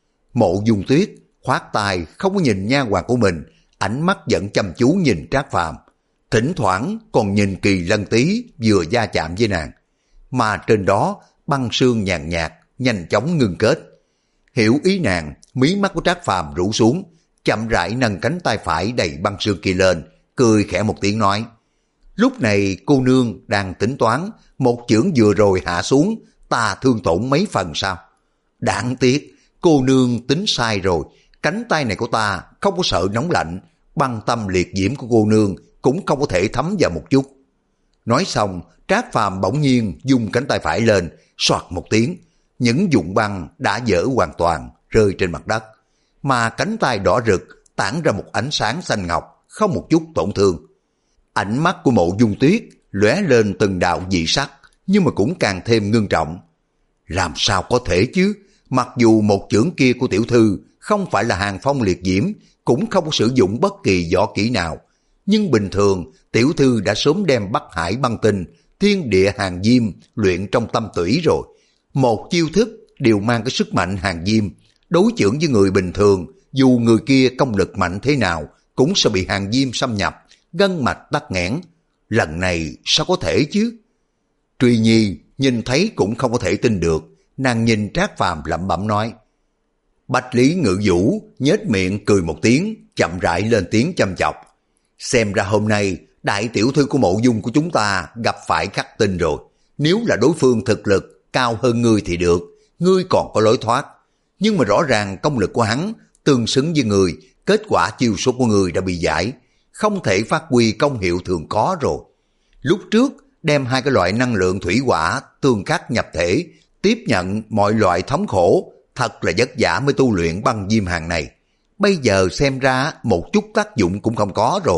Mộ Dung Tuyết khoát tay không có nhìn nha hoàn của mình, ánh mắt vẫn chăm chú nhìn Trác Phàm, thỉnh thoảng còn nhìn Kỳ Lân Tí vừa va chạm với nàng, mà trên đó băng sương nhàn nhạt nhanh chóng ngưng kết. Hiểu ý nàng, mí mắt của Trác Phàm rũ xuống, chậm rãi nâng cánh tay phải đầy băng sương kia lên, cười khẽ một tiếng nói: lúc này cô nương đang tính toán một chưởng vừa rồi hạ xuống ta thương tổn mấy phần sao? Đáng tiếc cô nương tính sai rồi, cánh tay này của ta không có sợ nóng lạnh, băng tâm liệt diễm của cô nương cũng không có thể thấm vào một chút. Nói xong, Trác Phàm bỗng nhiên dùng cánh tay phải lên, soạt một tiếng, những vụn băng đã vỡ hoàn toàn rơi trên mặt đất, mà cánh tay đỏ rực tản ra một ánh sáng xanh ngọc, không một chút tổn thương. Ánh mắt của Mộ Dung Tuyết lóe lên từng đạo dị sắc, nhưng mà cũng càng thêm ngưng trọng. Làm sao có thể chứ? Mặc dù một chưởng kia của tiểu thư không phải là hàng phong liệt diễm, cũng không có sử dụng bất kỳ võ kỹ nào, nhưng bình thường tiểu thư đã sớm đem Bắc Hải băng tinh, thiên địa hàng diêm luyện trong tâm tủy rồi. Một chiêu thức đều mang cái sức mạnh hàng diêm, đối chưởng với người bình thường, dù người kia công lực mạnh thế nào cũng sẽ bị hàng diêm xâm nhập, gân mạch tắc nghẽn. Lần này sao có thể chứ? Truy Nhi nhìn thấy cũng không có thể tin được, nàng nhìn Trác Phàm lẩm bẩm nói. Bách Lý Ngự Vũ nhếch miệng cười một tiếng, chậm rãi lên tiếng châm chọc. Xem ra hôm nay đại tiểu thư của Mộ Dung của chúng ta gặp phải khắc tinh rồi. Nếu là đối phương thực lực cao hơn ngươi thì được, ngươi còn có lối thoát. Nhưng mà rõ ràng công lực của hắn tương xứng với người, kết quả chiêu số của người đã bị giải, không thể phát huy công hiệu thường có rồi. Lúc trước đem hai cái loại năng lượng thủy hỏa tương khắc nhập thể, tiếp nhận mọi loại thống khổ, thật là vất vả mới tu luyện băng diêm hàng này. Bây giờ xem ra một chút tác dụng cũng không có rồi.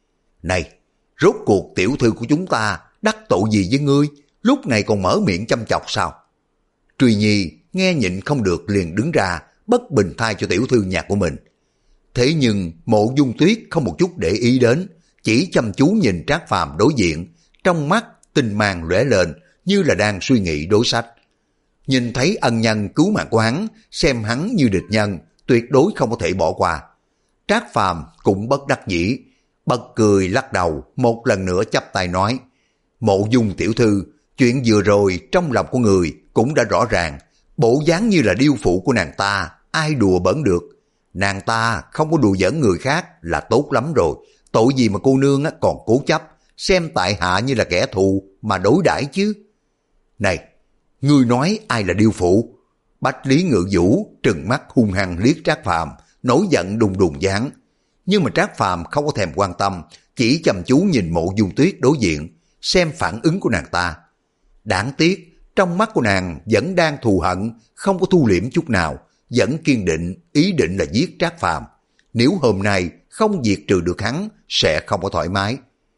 Này, rốt cuộc tiểu thư của chúng ta đắc tội gì với ngươi, lúc này còn mở miệng châm chọc sao? Truy Nhi nghe nhịn không được liền đứng ra, bất bình thay cho tiểu thư nhà của mình. Thế nhưng Mộ Dung Tuyết không một chút để ý đến, chỉ chăm chú nhìn Trác Phàm đối diện, trong mắt tinh mang lóe lên như là đang suy nghĩ đối sách. Nhìn thấy ân nhân cứu mạng của hắn, xem hắn như địch nhân, tuyệt đối không có thể bỏ qua. Trác Phàm cũng bất đắc dĩ, bật cười lắc đầu, một lần nữa chắp tay nói. Mộ Dung tiểu thư, chuyện vừa rồi trong lòng của người cũng đã rõ ràng, bộ dáng như là điêu phụ của nàng ta, ai đùa bỡn được. Nàng ta không có đùa giỡn người khác là tốt lắm rồi, tội gì mà cô nương còn cố chấp, xem tại hạ như là kẻ thù mà đối đãi chứ. Này, ngươi nói ai là điêu phụ? Bách Lý Ngự Vũ trừng mắt hung hăng liếc Trác Phàm, nổi giận đùng đùng giáng. Nhưng mà Trác Phàm không có thèm quan tâm, chỉ chăm chú nhìn Mộ Dung Tuyết đối diện, xem phản ứng của nàng ta. Đáng tiếc, trong mắt của nàng vẫn đang thù hận, không có thu liễm chút nào, vẫn kiên định ý định là giết Trác Phàm. Nếu hôm nay không diệt trừ được hắn, sẽ không có thoải mái.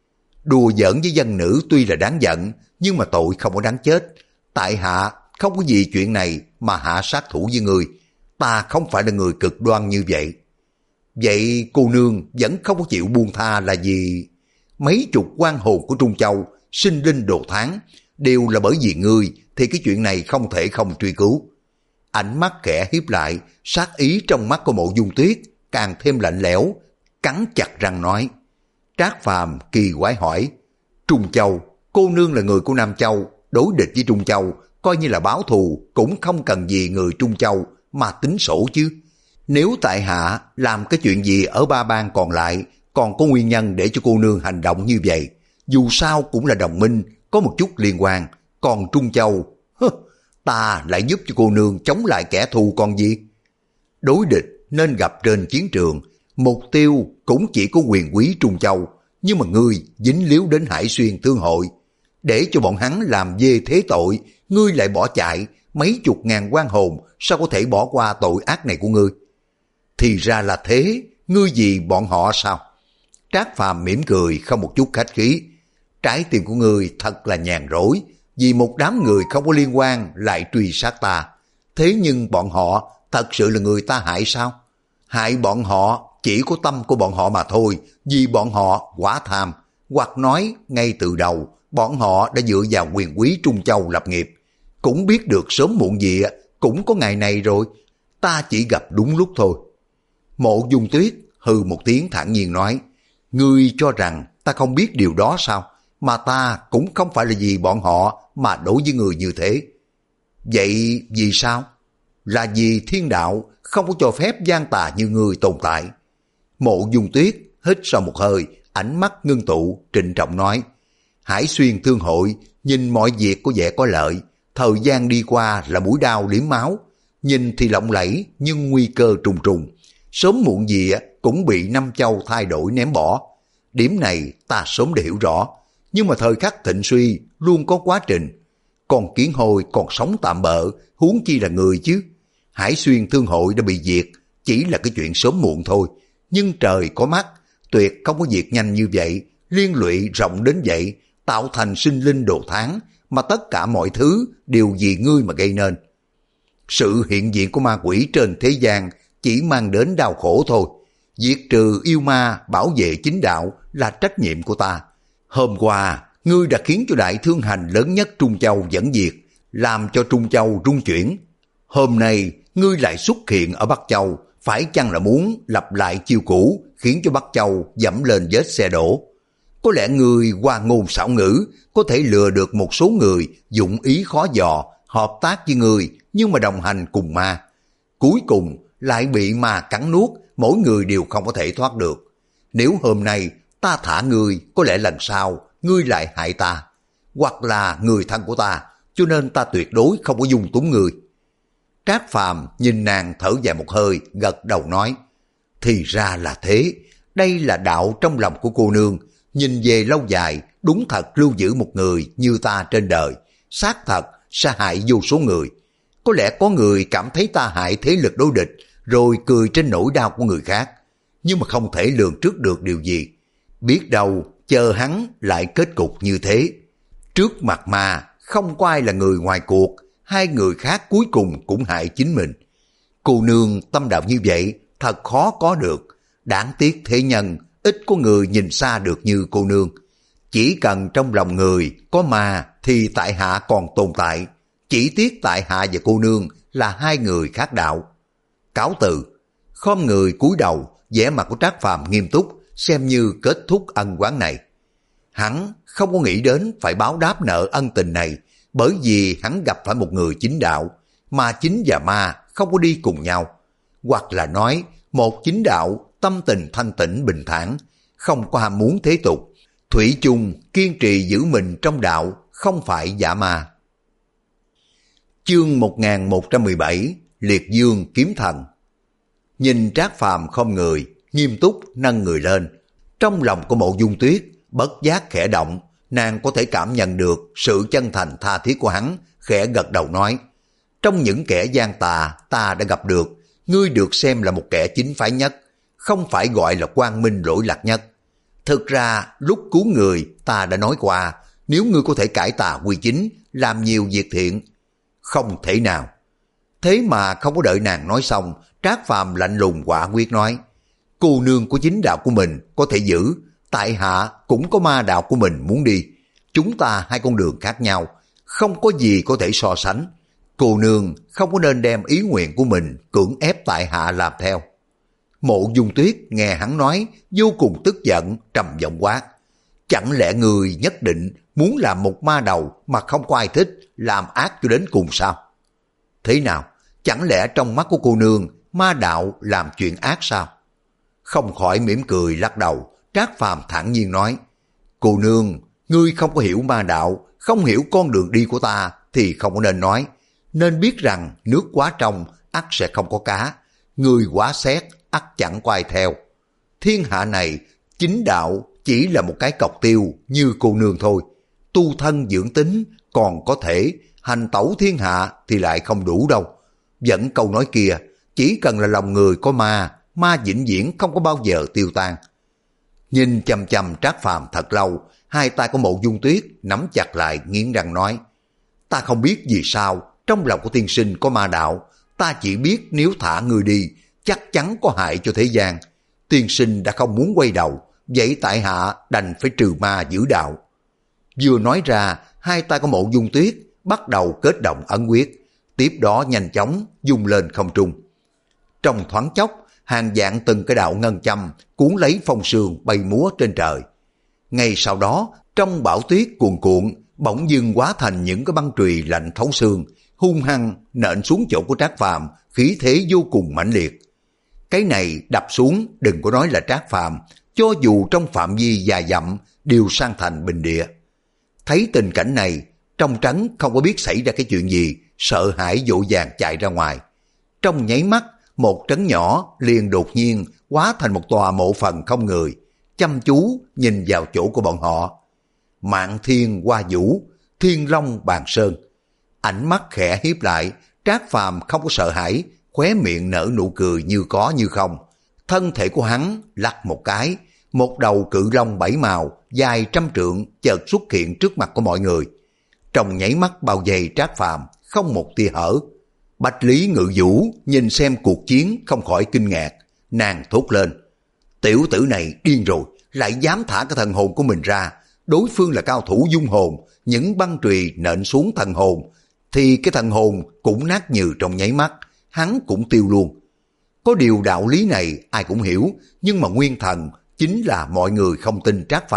Đùa giỡn với dân nữ tuy là đáng giận, nhưng mà tội không có đáng chết. Tại hạ không có gì chuyện này mà hạ sát thủ với người. Ta không phải là người cực đoan như vậy. Vậy cô nương vẫn không có chịu buông tha là gì? Mấy chục quan hồn của Trung Châu, sinh linh đồ tháng, đều là bởi vì ngươi, thì cái chuyện này không thể không truy cứu. Ánh mắt khẽ hiếp lại, sát ý trong mắt của Mộ Dung Tuyết càng thêm lạnh lẽo, cắn chặt răng nói. Trác Phàm kỳ quái hỏi, Trung Châu, cô nương là người của Nam Châu, đối địch với Trung Châu, coi như là báo thù, cũng không cần gì người Trung Châu mà tính sổ chứ. Nếu tại hạ làm cái chuyện gì ở ba bang còn lại, còn có nguyên nhân để cho cô nương hành động như vậy, dù sao cũng là đồng minh, có một chút liên quan, còn Trung Châu, hơ, ta lại giúp cho cô nương chống lại kẻ thù còn gì. Đối địch nên gặp trên chiến trường, mục tiêu cũng chỉ có quyền quý Trung Châu, nhưng mà ngươi dính líu đến Hải Xuyên Thương Hội, để cho bọn hắn làm dê thế tội, ngươi lại bỏ chạy, mấy chục ngàn oan hồn sao có thể bỏ qua tội ác này của ngươi? Thì ra là thế, ngươi vì bọn họ sao? Trác Phàm mỉm cười không một chút khách khí. Trái tim của ngươi thật là nhàn rỗi, vì một đám người không có liên quan lại truy sát ta. Thế nhưng bọn họ thật sự là người ta hại sao? Hại bọn họ chỉ có tâm của bọn họ mà thôi, vì bọn họ quá tham, hoặc nói ngay từ đầu bọn họ đã dựa vào quyền quý Trung Châu lập nghiệp, cũng biết được sớm muộn gì cũng có ngày này rồi, ta chỉ gặp đúng lúc thôi. Mộ Dung Tuyết hừ một tiếng thản nhiên nói, ngươi cho rằng ta không biết điều đó sao? Mà ta cũng không phải là vì bọn họ mà đối với người như thế. Vậy vì sao? Là vì thiên đạo không có cho phép gian tà như ngươi tồn tại. Mộ Dung Tuyết hít sâu một hơi, ánh mắt ngưng tụ, trịnh trọng nói, Hải Xuyên Thương Hội nhìn mọi việc có vẻ có lợi, thời gian đi qua là mũi đao liếm máu, nhìn thì lộng lẫy nhưng nguy cơ trùng trùng, sớm muộn gì cũng bị Năm Châu thay đổi ném bỏ. Điểm này ta sớm đã hiểu rõ, nhưng mà thời khắc thịnh suy luôn có quá trình. Còn kiến hồi còn sống tạm bợ, huống chi là người chứ. Hải Xuyên Thương Hội đã bị diệt, chỉ là cái chuyện sớm muộn thôi. Nhưng trời có mắt, tuyệt không có diệt nhanh như vậy, liên lụy rộng đến vậy, tạo thành sinh linh đồ tháng, mà tất cả mọi thứ đều vì ngươi mà gây nên. Sự hiện diện của ma quỷ trên thế gian chỉ mang đến đau khổ thôi. Diệt trừ yêu ma, bảo vệ chính đạo là trách nhiệm của ta. Hôm qua, ngươi đã khiến cho đại thương hành lớn nhất Trung Châu dẫn diệt, làm cho Trung Châu rung chuyển. Hôm nay, ngươi lại xuất hiện ở Bắc Châu, phải chăng là muốn lặp lại chiêu cũ, khiến cho Bắc Châu dẫm lên vết xe đổ? Có lẽ người hoa ngôn xảo ngữ có thể lừa được một số người dụng ý khó dò, hợp tác với người nhưng mà đồng hành cùng ma. Cuối cùng lại bị ma cắn nuốt, mỗi người đều không có thể thoát được. Nếu hôm nay ta thả ngươi, có lẽ lần sau ngươi lại hại ta, hoặc là người thân của ta, cho nên ta tuyệt đối không có dung túng ngươi. Trác Phàm nhìn nàng thở dài một hơi, gật đầu nói, thì ra là thế, đây là đạo trong lòng của cô nương. Nhìn về lâu dài, đúng thật lưu giữ một người như ta trên đời, xác thật sẽ hại vô số người. Có lẽ có người cảm thấy ta hại thế lực đối địch, rồi cười trên nỗi đau của người khác, nhưng mà không thể lường trước được điều gì. Biết đâu chờ hắn lại kết cục như thế. Trước mặt ma không có ai là người ngoài cuộc, hai người khác cuối cùng cũng hại chính mình. Cô nương tâm đạo như vậy thật khó có được. Đáng tiếc thế nhân ít có người nhìn xa được như cô nương. Chỉ cần trong lòng người có ma thì tại hạ còn tồn tại. Chỉ tiếc tại hạ và cô nương là hai người khác đạo. Cáo từ. Khom người cúi đầu, vẻ mặt của Trác Phàm nghiêm túc, xem như kết thúc ân oán này. Hắn không có nghĩ đến phải báo đáp nợ ân tình này, bởi vì hắn gặp phải một người chính đạo, mà chính và ma không có đi cùng nhau. Hoặc là nói, một chính đạo tâm tình thanh tĩnh bình thản, không có ham muốn thế tục, thủy chung kiên trì giữ mình trong đạo, không phải giả ma. Chương một nghìn một trăm mười bảy, Liệt Dương Kiếm Thần. Nhìn Trác Phàm không người, nghiêm túc nâng người lên, trong lòng của Mộ Dung Tuyết bất giác khẽ động, nàng có thể cảm nhận được sự chân thành tha thiết của hắn, khẽ gật đầu nói, trong những kẻ gian tà ta đã gặp được, ngươi được xem là một kẻ chính phái nhất, không phải gọi là quang minh lỗi lạc nhất. Thực ra lúc cứu người ta đã nói qua, nếu ngươi có thể cải tà quy chính, làm nhiều việc thiện. Không thể nào. Thế mà không có đợi nàng nói xong, Trác Phàm lạnh lùng quả quyết nói, cô nương của chính đạo của mình có thể giữ, tại hạ cũng có ma đạo của mình muốn đi. Chúng ta hai con đường khác nhau, không có gì có thể so sánh. Cô nương không có nên đem ý nguyện của mình cưỡng ép tại hạ làm theo. Mộ Dung Tuyết nghe hắn nói, vô cùng tức giận, trầm giọng quát, chẳng lẽ người nhất định muốn làm một ma đầu mà không có ai thích, làm ác cho đến cùng sao? Thế nào? Chẳng lẽ trong mắt của cô nương, ma đạo làm chuyện ác sao? Không khỏi mỉm cười lắc đầu, Trác Phàm thản nhiên nói, cô nương, ngươi không có hiểu ma đạo, không hiểu con đường đi của ta thì không có nên nói. Nên biết rằng nước quá trong, ắt sẽ không có cá. Người quá xét, ắt chẳng có ai theo. Thiên hạ này, chính đạo chỉ là một cái cọc tiêu như cô nương thôi. Tu thân dưỡng tính còn có thể, hành tẩu thiên hạ thì lại không đủ đâu. Vẫn câu nói kia, chỉ cần là lòng người có ma, ma vĩnh viễn không có bao giờ tiêu tan. Nhìn chằm chằm Trác Phàm thật lâu, hai tay của Mộ Dung Tuyết nắm chặt lại, nghiến răng nói, ta không biết vì sao trong lòng của tiên sinh có ma đạo, ta chỉ biết nếu thả người đi chắc chắn có hại cho thế gian. Tiên sinh đã không muốn quay đầu, vậy tại hạ đành phải trừ ma giữ đạo. Vừa nói ra, hai tay của Mộ Dung Tuyết bắt đầu kết động ấn quyết, tiếp đó nhanh chóng dung lên không trung. Trong thoáng chốc, hàng vạn từng cái đạo ngân châm cuốn lấy phong sương bay múa trên trời. Ngay sau đó, trong bão tuyết cuồn cuộn, bỗng dưng hóa thành những cái băng chùy lạnh thấu xương, hung hăng nện xuống chỗ của Trác Phàm, khí thế vô cùng mãnh liệt. Cái này đập xuống, đừng có nói là Trác Phàm, cho dù trong phạm vi dài dặm đều sang thành bình địa. Thấy tình cảnh này, trong trấn không có biết xảy ra cái chuyện gì, sợ hãi vội vàng chạy ra ngoài. Trong nháy mắt, một trấn nhỏ liền đột nhiên hóa thành một tòa mộ phần không người, chăm chú nhìn vào chỗ của bọn họ. Mạn Thiên Hoa Vũ, Thiên Long Bàn Sơn. Ánh mắt khẽ hiếp lại, Trác Phàm không có sợ hãi, khóe miệng nở nụ cười như có như không. Thân thể của hắn lắc một cái, một đầu cự long bảy màu dài trăm trượng chợt xuất hiện trước mặt của mọi người. Trong nháy mắt bao vây Trác Phàm, không một tia hở. Bạch Lý Ngự Vũ nhìn xem cuộc chiến không khỏi kinh ngạc, nàng thốt lên, tiểu tử này điên rồi, lại dám thả cái thần hồn của mình ra. Đối phương là cao thủ dung hồn, những băng chùy nện xuống thần hồn thì cái thần hồn cũng nát nhừ trong nháy mắt, hắn cũng tiêu luôn. Có điều đạo lý này ai cũng hiểu, nhưng mà nguyên thần chính là mọi người không tin Trác Phàm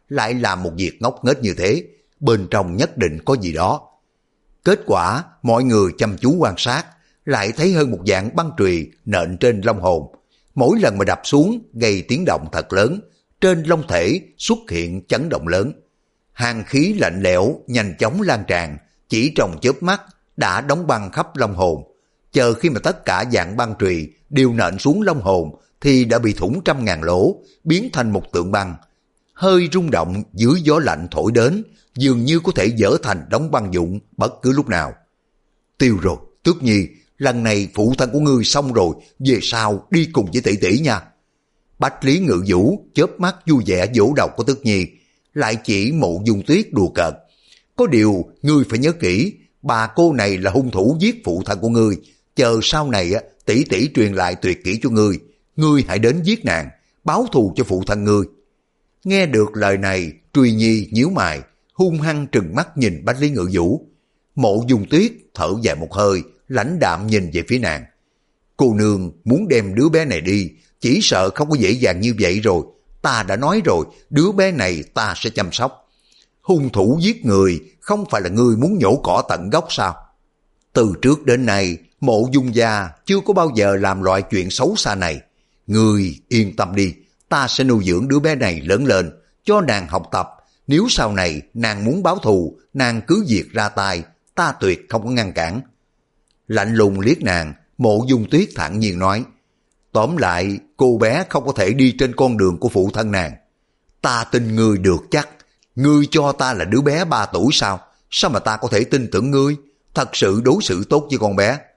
lại làm một việc ngốc nghếch như thế, bên trong nhất định có gì đó. Kết quả mọi người chăm chú quan sát, lại thấy hơn một dạng băng chùy nện trên long hồn. Mỗi lần mà đập xuống gây tiếng động thật lớn, trên long thể xuất hiện chấn động lớn. Hàn khí lạnh lẽo nhanh chóng lan tràn, chỉ trong chớp mắt đã đóng băng khắp long hồn. Chờ khi mà tất cả dạng băng chùy đều nện xuống long hồn thì đã bị thủng trăm ngàn lỗ, biến thành một tượng băng. Hơi rung động dưới gió lạnh thổi đến, dường như có thể dỡ thành đống băng vụn bất cứ lúc nào. Tiêu rồi, Tước Nhi, lần này phụ thân của ngươi xong rồi, về sau đi cùng với tỷ tỷ nha. Bách Lý Ngự Vũ chớp mắt vui vẻ vỗ đầu của Tước Nhi, lại chỉ Mộ Dung Tuyết đùa cợt. Có điều, ngươi phải nhớ kỹ, bà cô này là hung thủ giết phụ thân của ngươi, chờ sau này tỷ tỷ truyền lại tuyệt kỹ cho ngươi, ngươi hãy đến giết nàng, báo thù cho phụ thân ngươi. Nghe được lời này, Truy Nhi nhíu mày, hung hăng trừng mắt nhìn Bách Lý Ngự Vũ. Mộ Dung Tuyết thở dài một hơi, lãnh đạm nhìn về phía nàng. Cô nương muốn đem đứa bé này đi, chỉ sợ không có dễ dàng như vậy rồi. Ta đã nói rồi, đứa bé này ta sẽ chăm sóc. Hung thủ giết người, không phải là ngươi muốn nhổ cỏ tận gốc sao? Từ trước đến nay, Mộ Dung gia chưa có bao giờ làm loại chuyện xấu xa này. Ngươi yên tâm đi, ta sẽ nuôi dưỡng đứa bé này lớn lên, cho nàng học tập. Nếu sau này nàng muốn báo thù, nàng cứ việc ra tay, ta tuyệt không có ngăn cản. Lạnh lùng liếc nàng, Mộ Dung Tuyết thản nhiên nói, tóm lại cô bé không có thể đi trên con đường của phụ thân nàng. Ta tin ngươi được chắc, ngươi cho ta là đứa bé ba tuổi sao? Sao mà ta có thể tin tưởng ngươi, thật sự đối xử tốt với con bé?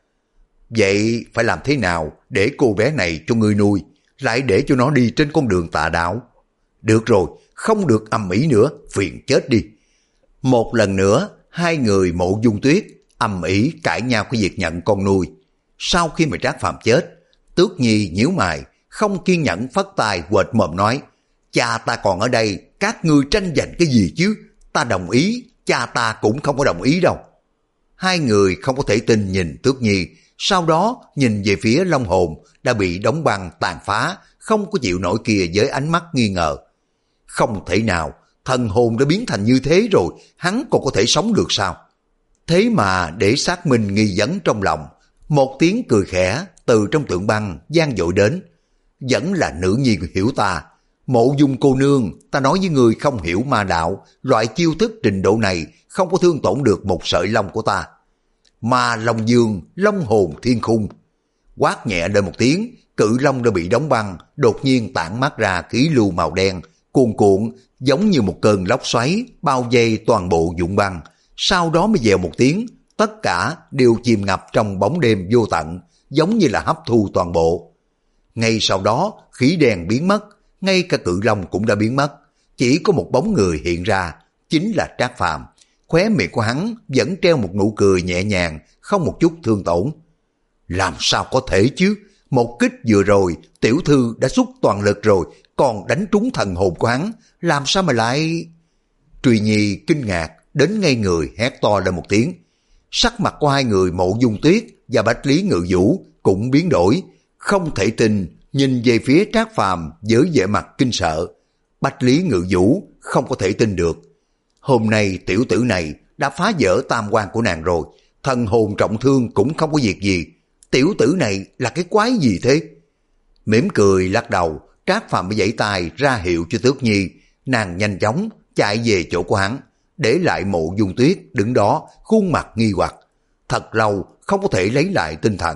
Vậy phải làm thế nào để cô bé này cho ngươi nuôi, lại để cho nó đi trên con đường tà đạo? Được rồi, không được ầm ĩ nữa, phiền chết đi. Một lần nữa, hai người Mộ Dung Tuyết ầm ĩ cãi nhau cái việc nhận con nuôi. Sau khi mà Trác Phàm chết, Tước Nhi nhíu mày, không kiên nhẫn phất tay quệt mồm nói, cha ta còn ở đây, các ngươi tranh giành cái gì chứ? Ta đồng ý, cha ta cũng không có đồng ý đâu. Hai người không có thể tin nhìn Tước Nhi, sau đó nhìn về phía long hồn đã bị đóng băng tàn phá, không có chịu nổi kia với ánh mắt nghi ngờ. Không thể nào, thần hồn đã biến thành như thế rồi, hắn còn có thể sống được sao? Thế mà để xác minh nghi vấn trong lòng, một tiếng cười khẽ từ trong tượng băng vang dội đến. Vẫn là nữ nhi hiểu ta. Mộ Dung cô nương, ta nói với người không hiểu ma đạo, loại chiêu thức trình độ này không có thương tổn được một sợi lông của ta. Ma Long Dương, long hồn thiên khung. Quát nhẹ lên một tiếng, cự long đã bị đóng băng, đột nhiên tản mát ra khí lưu màu đen, cuồn cuộn giống như một cơn lốc xoáy bao vây toàn bộ vụn băng. Sau đó mới dèo một tiếng, tất cả đều chìm ngập trong bóng đêm vô tận, giống như là hấp thu toàn bộ. Ngay sau đó, khí đèn biến mất, ngay cả cự long cũng đã biến mất, chỉ có một bóng người hiện ra, chính là Trác Phàm. Khóe miệng của hắn vẫn treo một nụ cười nhẹ nhàng, không một chút thương tổn. Làm sao có thể chứ? Một kích vừa rồi, tiểu thư đã xuất toàn lực rồi, còn đánh trúng thần hồn của hắn, làm sao mà lại... Truy Nhi kinh ngạc, đến ngay người hét to lên một tiếng. Sắc mặt của hai người Mộ Dung Tuyết và Bách Lý Ngự Vũ cũng biến đổi, không thể tin, nhìn về phía Trác Phàm với vẻ mặt kinh sợ. Bách Lý Ngự Vũ không có thể tin được. Hôm nay tiểu tử này đã phá vỡ tam quan của nàng rồi, thần hồn trọng thương cũng không có việc gì. Tiểu tử này là cái quái gì thế? Mỉm cười lắc đầu, Trác Phàm mới giãy tay ra hiệu cho Tước Nhi, nàng nhanh chóng chạy về chỗ của hắn, để lại Mộ Dung Tuyết đứng đó khuôn mặt nghi hoặc, thật lâu không có thể lấy lại tinh thần.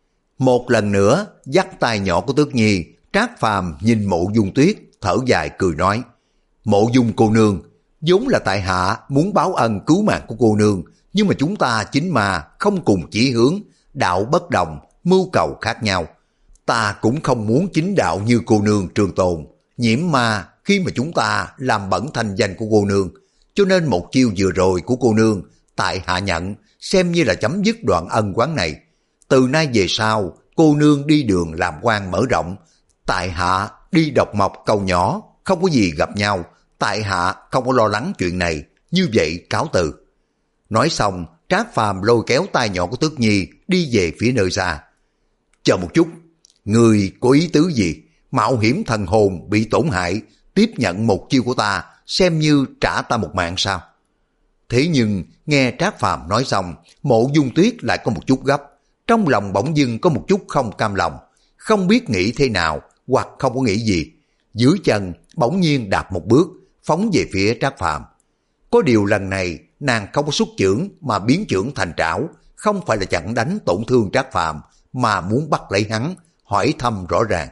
Một lần nữa dắt tay nhỏ của Tước Nhi, Trác Phàm nhìn Mộ Dung Tuyết thở dài cười nói, Mộ Dung cô nương, vốn là tại hạ muốn báo ân cứu mạng của cô nương, nhưng mà chúng ta chính mà không cùng chí hướng, đạo bất đồng, mưu cầu khác nhau. Ta cũng không muốn chính đạo như cô nương trường tồn, nhiễm ma khi mà chúng ta làm bẩn thanh danh của cô nương, cho nên một chiêu vừa rồi của cô nương, tại hạ nhận, xem như là chấm dứt đoạn ân oán này. Từ nay về sau, cô nương đi đường làm quan mở rộng, tại hạ đi độc mộc cầu nhỏ, không có gì gặp nhau, tại hạ không có lo lắng chuyện này, như vậy cáo từ. Nói xong, Trác Phàm lôi kéo tay nhỏ của Tước Nhi đi về phía nơi xa. Chờ một chút, người có ý tứ gì? Mạo hiểm thần hồn bị tổn hại, tiếp nhận một chiêu của ta, xem như trả ta một mạng sao? Thế nhưng nghe Trác Phàm nói xong, Mộ Dung Tuyết lại có một chút gấp, trong lòng bỗng dưng có một chút không cam lòng, không biết nghĩ thế nào hoặc không có nghĩ gì. Dưới chân bỗng nhiên đạp một bước, phóng về phía Trác Phàm. Có điều lần này nàng không có xuất chưởng mà biến chưởng thành trảo, không phải là chẳng đánh tổn thương Trác Phàm mà muốn bắt lấy hắn, hỏi thăm rõ ràng.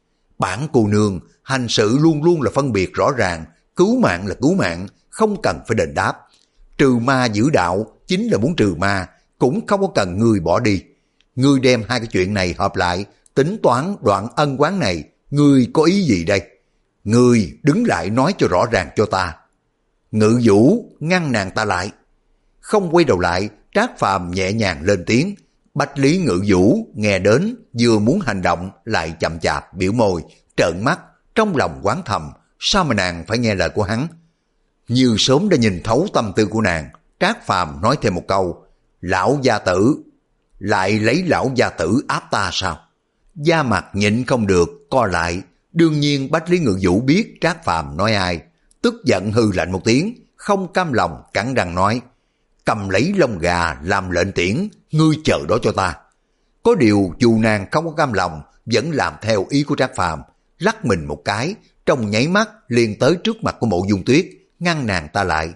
Bản cô nương hành sự luôn luôn là phân biệt rõ ràng, cứu mạng là cứu mạng, không cần phải đền đáp. Trừ ma giữ đạo chính là muốn trừ ma, cũng không có cần ngươi bỏ đi. Ngươi đem hai cái chuyện này hợp lại, tính toán đoạn ân oán này, ngươi có ý gì đây? Ngươi đứng lại nói cho rõ ràng cho ta. Ngự Vũ ngăn nàng ta lại. Không quay đầu lại, Trác Phàm nhẹ nhàng lên tiếng. Bách Lý Ngự Vũ nghe đến, vừa muốn hành động lại chậm chạp biểu môi, trợn mắt, trong lòng oán thầm, sao mà nàng phải nghe lời của hắn? Như sớm đã nhìn thấu tâm tư của nàng, Trác Phàm nói thêm một câu, lão gia tử, lại lấy lão gia tử áp ta sao? Da mặt nhịn không được, co lại. Đương nhiên Bách Lý Ngự Vũ biết Trác Phàm nói ai, tức giận hư lạnh một tiếng, không cam lòng cắn răng nói, cầm lấy lông gà làm lệnh tiễn, ngươi chờ đó cho ta. Có điều dù nàng không có cam lòng, vẫn làm theo ý của Trác Phàm, lắc mình một cái, trong nháy mắt liền tới trước mặt của Mộ Dung Tuyết, ngăn nàng ta lại.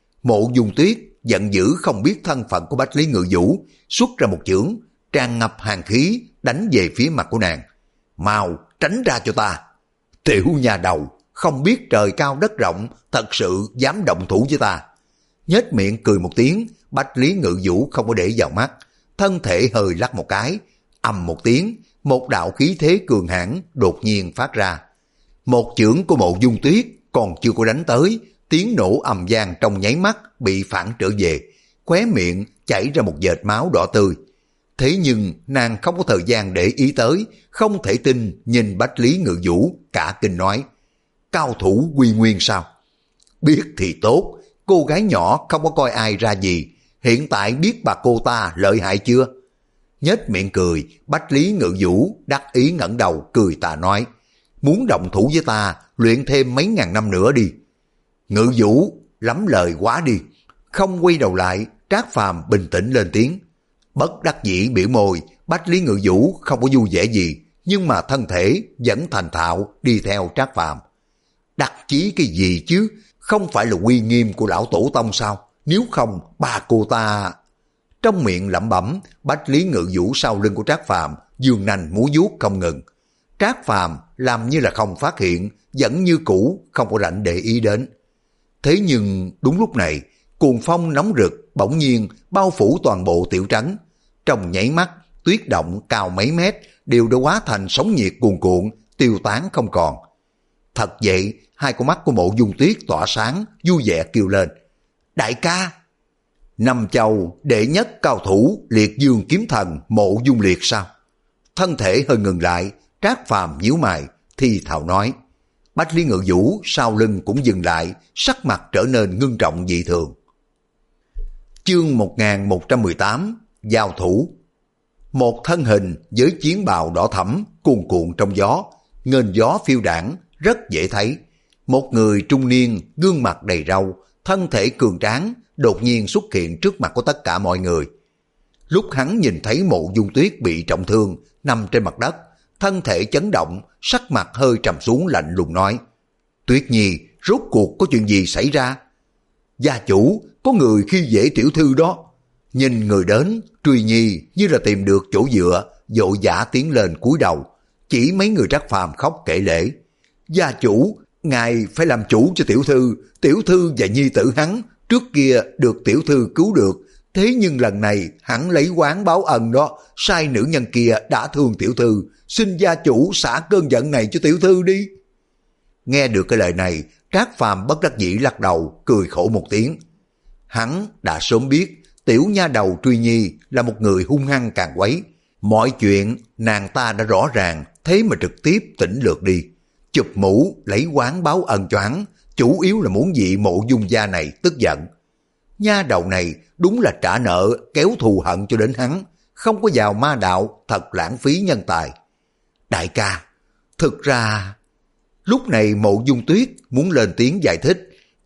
Mộ Dung Tuyết giận dữ không biết thân phận của Bách Lý Ngự Vũ, xuất ra một chưởng, tràn ngập hàn khí, đánh về phía mặt của nàng. Mau tránh ra cho ta. Tiểu nhà đầu, không biết trời cao đất rộng, thật sự dám động thủ với ta. Nhếch miệng cười một tiếng, Bách Lý Ngự Vũ không có để vào mắt, thân thể hơi lắc một cái, ầm một tiếng, một đạo khí thế cường hãn đột nhiên phát ra. Một chưởng của Mộ Dung Tuyết còn chưa có đánh tới, tiếng nổ ầm vang trong nháy mắt bị phản trở về, khóe miệng chảy ra một vệt máu đỏ tươi. Thế nhưng nàng không có thời gian để ý tới, không thể tin nhìn Bách Lý Ngự Vũ, cả kinh nói, cao thủ quy nguyên sao? Biết thì tốt, cô gái nhỏ không có coi ai ra gì, hiện tại biết bà cô ta lợi hại chưa? Nhếch miệng cười, Bách Lý Ngự Vũ đắc ý ngẩng đầu cười tà nói, muốn động thủ với ta, luyện thêm mấy ngàn năm nữa đi. Ngự Vũ, lắm lời quá đi. Không quay đầu lại, Trác Phàm bình tĩnh lên tiếng. Bất đắc dĩ biểu môi, Bách Lý Ngự Vũ không có vui vẻ gì, nhưng mà thân thể vẫn thành thạo đi theo Trác Phàm. Đặc chí cái gì chứ, không phải là uy nghiêm của lão tổ tông sao? Nếu không, bà cô ta... Trong miệng lẩm bẩm, Bách Lý Ngự Vũ sau lưng của Trác Phàm giương nanh múa vuốt không ngừng. Trác Phàm làm như là không phát hiện, vẫn như cũ không có rảnh để ý đến. Thế nhưng đúng lúc này, cuồng phong nóng rực bỗng nhiên bao phủ toàn bộ tiểu trấn. Trong nháy mắt, tuyết động cao mấy mét đều đã hóa thành sóng nhiệt cuồn cuộn, tiêu tán không còn. Thật vậy, hai con mắt của Mộ Dung Tuyết tỏa sáng, vui vẻ kêu lên. Đại ca! Năm châu đệ nhất cao thủ liệt dương kiếm thần Mộ Dung Liệt sao? Thân thể hơi ngừng lại, Trác Phàm nhíu mày, thì thào nói. Bách Lý Ngự Vũ sau lưng cũng dừng lại, sắc mặt trở nên ngưng trọng dị thường. Chương một nghìn một trăm mười tám, giao thủ. Một thân hình với chiến bào đỏ thẫm cuồn cuộn trong gió, nghênh gió phiêu đãng rất dễ thấy. Một người trung niên, gương mặt đầy râu, thân thể cường tráng, đột nhiên xuất hiện trước mặt của tất cả mọi người. Lúc hắn nhìn thấy Mộ Dung Tuyết bị trọng thương, nằm trên mặt đất, thân thể chấn động, sắc mặt hơi trầm xuống lạnh lùng nói. Tuyết Nhi, rốt cuộc có chuyện gì xảy ra? Gia chủ, có người khi dễ tiểu thư đó. Nhìn người đến, Truy Nhi như là tìm được chỗ dựa, vội vã tiến lên cúi đầu. Chỉ mấy người Trác Phàm khóc kể lễ. Gia chủ, ngài phải làm chủ cho tiểu thư, tiểu thư và nhi tử hắn, trước kia được tiểu thư cứu được. Thế nhưng lần này hắn lấy oán báo ân đó, sai nữ nhân kia đã thương tiểu thư, xin gia chủ xả cơn giận này cho tiểu thư đi. Nghe được cái lời này, Trác Phàm bất đắc dĩ lắc đầu, cười khổ một tiếng. Hắn đã sớm biết tiểu nha đầu Truy Nhi là một người hung hăng càng quấy. Mọi chuyện nàng ta đã rõ ràng, thế mà trực tiếp tỉnh lược đi. Chụp mũ lấy oán báo ân cho hắn, chủ yếu là muốn dị Mộ Dung gia này tức giận. Nha đầu này đúng là trả nợ kéo thù hận cho đến hắn, không có vào ma đạo, thật lãng phí nhân tài. Đại ca, thực ra... Lúc này Mộ Dung Tuyết muốn lên tiếng giải thích,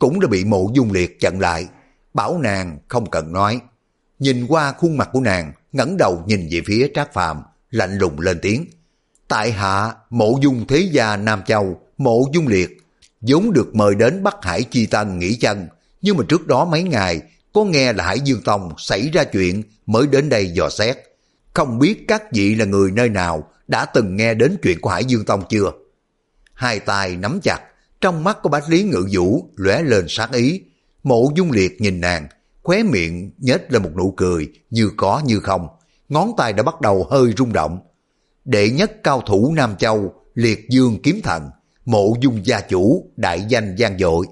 cũng đã bị Mộ Dung Liệt chặn lại, bảo nàng không cần nói. Nhìn qua khuôn mặt của nàng, ngẩng đầu nhìn về phía Trác Phàm, lạnh lùng lên tiếng. Tại hạ Mộ Dung thế gia Nam Châu, Mộ Dung Liệt, vốn được mời đến Bắc Hải Chi Tân nghỉ chân, nhưng mà trước đó mấy ngày có nghe là Hải Dương Tông xảy ra chuyện mới đến đây dò xét. Không biết các vị là người nơi nào, đã từng nghe đến chuyện của Hải Dương Tông chưa? Hai tay nắm chặt, trong mắt của Bách Lý Ngự Vũ lóe lên sát ý. Mộ Dung Liệt nhìn nàng, khóe miệng nhếch lên một nụ cười như có như không, ngón tay đã bắt đầu hơi rung động. Đệ nhất cao thủ Nam Châu, Liệt Dương kiếm thần, Mộ Dung gia chủ, đại danh vang dội.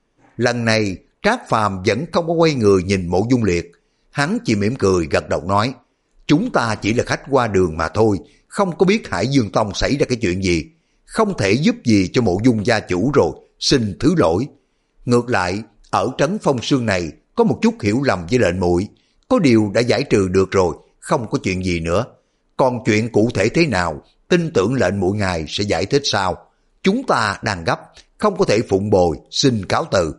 Lần này Trác Phàm vẫn không có quay người nhìn Mộ Dung Liệt, hắn chỉ mỉm cười gật đầu nói, chúng ta chỉ là khách qua đường mà thôi, không có biết Hải Dương Tông xảy ra cái chuyện gì, không thể giúp gì cho Mộ Dung gia chủ rồi, xin thứ lỗi. Ngược lại, ở trấn Phong Sương này có một chút hiểu lầm với lệnh muội, có điều đã giải trừ được rồi, không có chuyện gì nữa. Còn chuyện cụ thể thế nào, tin tưởng lệnh muội ngài sẽ giải thích sau. Chúng ta đang gấp, không có thể phụng bồi, xin cáo từ.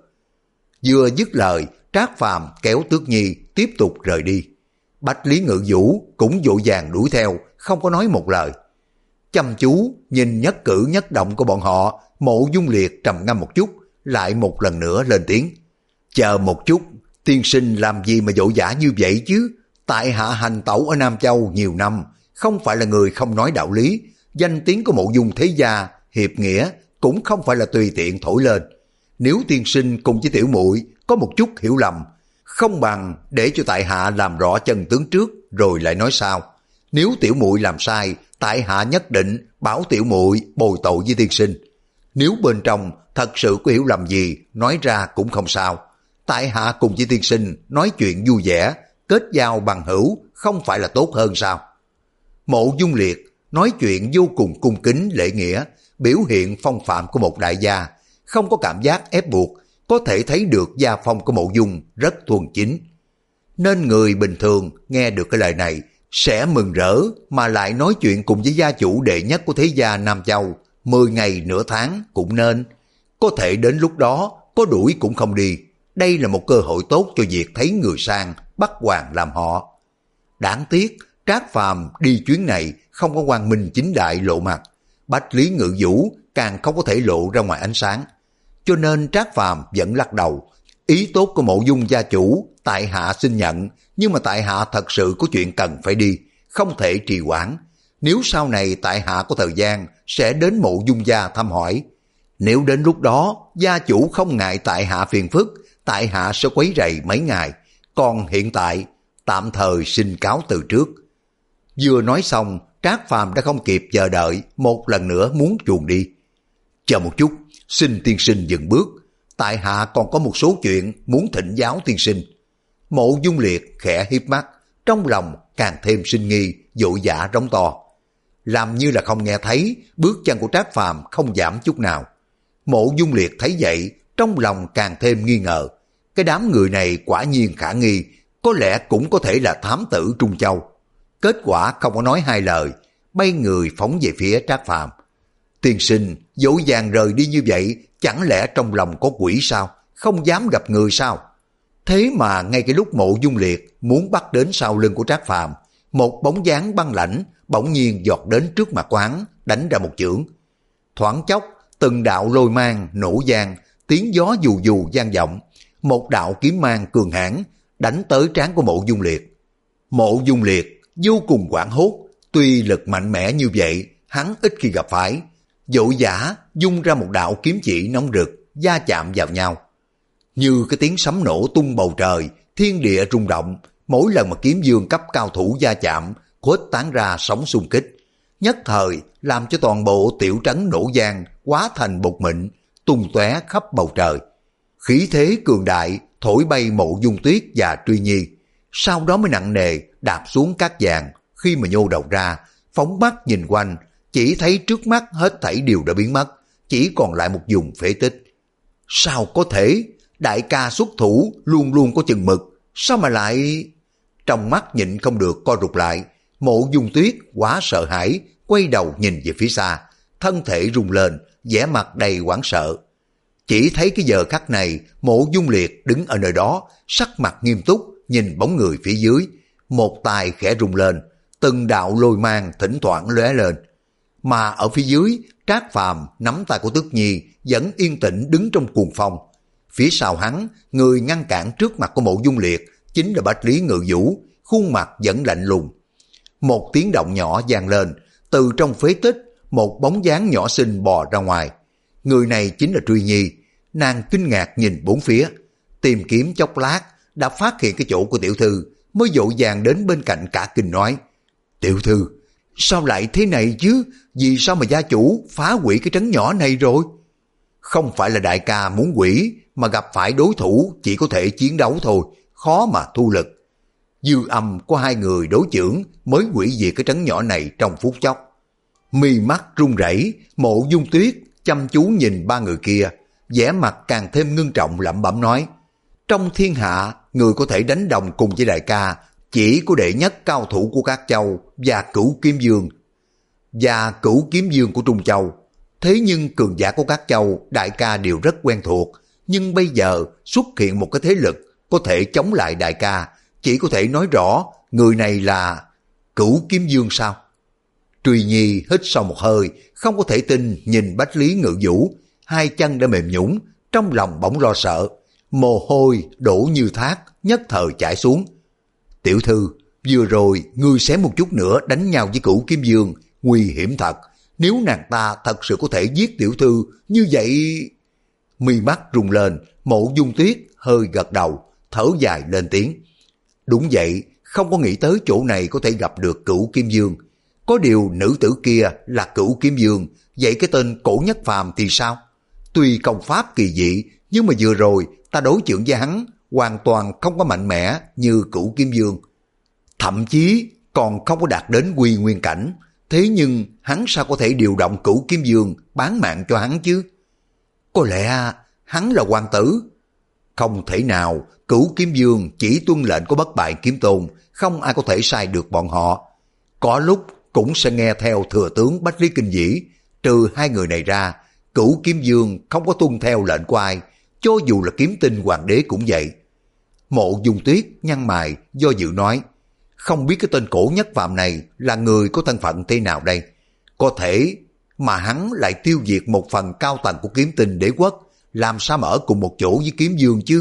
Vừa dứt lời, Trác Phàm kéo Tước Nhi tiếp tục rời đi. Bách Lý Ngự Vũ cũng vội vàng đuổi theo, không có nói một lời. Chăm chú nhìn nhất cử nhất động của bọn họ, Mộ Dung Liệt trầm ngâm một chút, lại một lần nữa lên tiếng. Chờ một chút, tiên sinh làm gì mà vội vã như vậy chứ? Tại hạ hành tẩu ở Nam Châu nhiều năm, không phải là người không nói đạo lý. Danh tiếng của Mộ Dung thế gia, hiệp nghĩa cũng không phải là tùy tiện thổi lên. Nếu tiên sinh cùng với tiểu muội có một chút hiểu lầm, không bằng để cho tại hạ làm rõ chân tướng trước rồi lại nói sao. Nếu tiểu muội làm sai, tại hạ nhất định bảo tiểu muội bồi tội với tiên sinh. Nếu bên trong thật sự có hiểu lầm gì, nói ra cũng không sao. Tại hạ cùng với tiên sinh nói chuyện vui vẻ, kết giao bằng hữu không phải là tốt hơn sao? Mộ Dung Liệt nói chuyện vô cùng cung kính lễ nghĩa, biểu hiện phong phạm của một đại gia, không có cảm giác ép buộc, có thể thấy được gia phong của Mộ Dung rất thuần chính. Nên người bình thường nghe được cái lời này sẽ mừng rỡ, mà lại nói chuyện cùng với gia chủ đệ nhất của thế gia Nam Châu, mười ngày nửa tháng cũng nên. Có thể đến lúc đó có đuổi cũng không đi. Đây là một cơ hội tốt cho việc thấy người sang bắt hoàng làm họ. Đáng tiếc Trác Phàm đi chuyến này không có quang minh chính đại lộ mặt, Bách Lý Ngự Vũ càng không có thể lộ ra ngoài ánh sáng. Cho nên Trác Phàm vẫn lắc đầu. Ý tốt của Mộ Dung gia chủ tại hạ xin nhận, nhưng mà tại hạ thật sự có chuyện cần phải đi, không thể trì hoãn. Nếu sau này tại hạ có thời gian sẽ đến Mộ Dung gia thăm hỏi. Nếu đến lúc đó gia chủ không ngại tại hạ phiền phức, tại hạ sẽ quấy rầy mấy ngày. Còn hiện tại tạm thời xin cáo từ trước. Vừa nói xong, Trác Phàm đã không kịp chờ đợi, một lần nữa muốn chuồn đi. Chờ một chút, xin tiên sinh dừng bước, tại hạ còn có một số chuyện muốn thỉnh giáo tiên sinh. Mộ Dung Liệt khẽ hiếp mắt, trong lòng càng thêm sinh nghi, vội vã rống to. Làm như là không nghe thấy, bước chân của Trác Phàm không giảm chút nào. Mộ Dung Liệt thấy vậy, trong lòng càng thêm nghi ngờ. Cái đám người này quả nhiên khả nghi, có lẽ cũng có thể là thám tử Trung Châu. Kết quả không có nói hai lời, bay người phóng về phía Trác Phàm. Tiên sinh dỗ dàng rời đi như vậy, chẳng lẽ trong lòng có quỷ sao, không dám gặp người sao? Thế mà ngay cái lúc Mộ Dung Liệt muốn bắt đến sau lưng của Trác Phàm, một bóng dáng băng lãnh bỗng nhiên giọt đến trước mặt của hắn, đánh ra một chưởng. Thoáng chốc, từng đạo lôi mang nổ vang, tiếng gió dù dù vang vọng, một đạo kiếm mang cường hãn đánh tới trán của Mộ Dung Liệt. Mộ Dung Liệt vô cùng hoảng hốt, tuy lực mạnh mẽ như vậy, hắn ít khi gặp phải, vội vã dung ra một đạo kiếm chỉ nóng rực, va chạm vào nhau. Như cái tiếng sấm nổ tung bầu trời, thiên địa rung động, mỗi lần mà kiếm dương cấp cao thủ va chạm, khuếch tán ra sóng xung kích, nhất thời làm cho toàn bộ tiểu trấn nổ vang, hóa thành bột mịn, tung tóe khắp bầu trời. Khí thế cường đại thổi bay Mộ Dung Tuyết và Truy Nhi, sau đó mới nặng nề đạp xuống cát vàng. Khi mà nhô đầu ra, phóng mắt nhìn quanh, chỉ thấy trước mắt hết thảy đều đã biến mất, chỉ còn lại một vùng phế tích. Sao có thể? Đại ca xuất thủ luôn luôn có chừng mực, sao mà lại... Trong mắt nhịn không được co rụt lại, Mộ Dung Tuyết quá sợ hãi, quay đầu nhìn về phía xa, thân thể rung lên, vẻ mặt đầy hoảng sợ. Chỉ thấy cái giờ khắc này, Mộ Dung Liệt đứng ở nơi đó, sắc mặt nghiêm túc, nhìn bóng người phía dưới, một tay khẽ rung lên, từng đạo lôi mang thỉnh thoảng lóe lên. Mà ở phía dưới, Trác Phàm nắm tay của Tức Nhi vẫn yên tĩnh đứng trong cuồng phong. Phía sau hắn, người ngăn cản trước mặt của Mộ Dung Liệt chính là Bách Lý Ngự Vũ, khuôn mặt vẫn lạnh lùng. Một tiếng động nhỏ vang lên, từ trong phế tích, một bóng dáng nhỏ xinh bò ra ngoài. Người này chính là Truy Nhi. Nàng kinh ngạc nhìn bốn phía, tìm kiếm chốc lát, đã phát hiện cái chỗ của tiểu thư, mới vội vàng đến bên cạnh cả kinh nói: Tiểu thư, sao lại thế này chứ? Vì sao mà gia chủ phá hủy cái trấn nhỏ này rồi? Không phải là đại ca muốn hủy, mà gặp phải đối thủ chỉ có thể chiến đấu thôi, khó mà thu lực. Dư Âm có hai người đối chưởng mới hủy diệt cái trấn nhỏ này trong phút chốc. Mi mắt run rẩy, Mộ Dung Tuyết chăm chú nhìn ba người kia, vẻ mặt càng thêm ngưng trọng lẩm bẩm nói: trong thiên hạ, người có thể đánh đồng cùng với đại ca chỉ có đệ nhất cao thủ của các châu và Cửu Kiếm Dương và Cửu Kiếm Dương của Trung Châu. Thế nhưng cường giả của các châu đại ca đều rất quen thuộc, nhưng bây giờ xuất hiện một cái thế lực có thể chống lại đại ca, chỉ có thể nói rõ người này là Cửu Kiếm Dương sao? Truy Nhi hít sâu một hơi, không có thể tin nhìn Bách Lý Ngự Vũ, hai chân đã mềm nhũn, trong lòng bỗng lo sợ, mồ hôi đổ như thác, nhất thời chảy xuống. Tiểu thư, vừa rồi ngươi xém một chút nữa đánh nhau với Cửu Kiếm Dương, nguy hiểm thật. Nếu nàng ta thật sự có thể giết tiểu thư, như vậy... Mi mắt rung lên, Mộ Dung Tuyết hơi gật đầu, thở dài lên tiếng. Đúng vậy, không có nghĩ tới chỗ này có thể gặp được Cửu Kiếm Dương. Có điều nữ tử kia là Cửu Kiếm Dương, vậy cái tên Cổ Nhất Phàm thì sao? Tuy công pháp kỳ dị, nhưng mà vừa rồi ta đối chưởng với hắn hoàn toàn không có mạnh mẽ như Cửu Kiếm Dương. Thậm chí còn không có đạt đến quy nguyên cảnh. Thế nhưng hắn sao có thể điều động Cửu Kiếm Dương bán mạng cho hắn chứ? Có lẽ hắn là hoàng tử. Không thể nào, Cửu Kiếm Dương chỉ tuân lệnh của Bất Bại Kiếm Tôn, không ai có thể sai được bọn họ. Có lúc cũng sẽ nghe theo thừa tướng Bách Lý Kinh Dĩ. Trừ hai người này ra, Cửu Kiếm Dương không có tuân theo lệnh của ai, cho dù là Kiếm Tinh Hoàng đế cũng vậy. Mộ Dung Tuyết nhăn mày do dự nói: không biết cái tên Cổ Nhất Phàm này là người có thân phận thế nào đây? Có thể mà hắn lại tiêu diệt một phần cao tầng của Kiếm Tinh đế quốc, làm sao mà ở cùng một chỗ với Kiếm Dương chứ?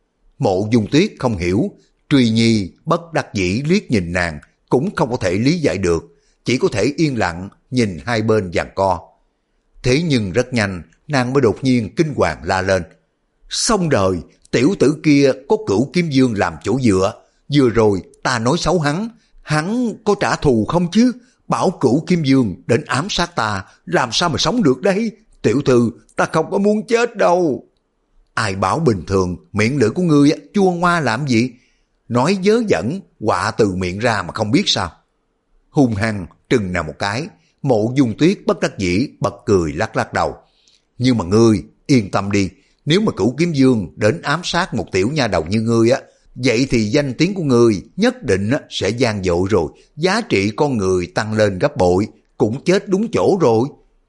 Mộ Dung Tuyết không hiểu, Truy Nhi bất đắc dĩ liếc nhìn nàng, cũng không có thể lý giải được, chỉ có thể yên lặng nhìn hai bên giằng co. Thế nhưng rất nhanh, nàng mới đột nhiên kinh hoàng la lên: xong đời, tiểu tử kia có Cửu Kiếm Dương làm chỗ dựa, vừa rồi ta nói xấu hắn, hắn có trả thù không chứ? Bảo Cửu Kiếm Dương đến ám sát ta, làm sao mà sống được đấy? Tiểu thư, ta không có muốn chết đâu. Ai bảo bình thường, miệng lưỡi của ngươi chua ngoa làm gì? Nói vớ vẩn, quạ từ miệng ra mà không biết sao? Hung hăng trừng nào một cái, Mộ Dung Tuyết bất đắc dĩ bật cười lắc lắc đầu. Nhưng mà ngươi yên tâm đi, nếu mà Cửu Kiếm Dương đến ám sát một tiểu nha đầu như ngươi á, vậy thì danh tiếng của ngươi nhất định sẽ vang dội rồi, giá trị con người tăng lên gấp bội, cũng chết đúng chỗ rồi.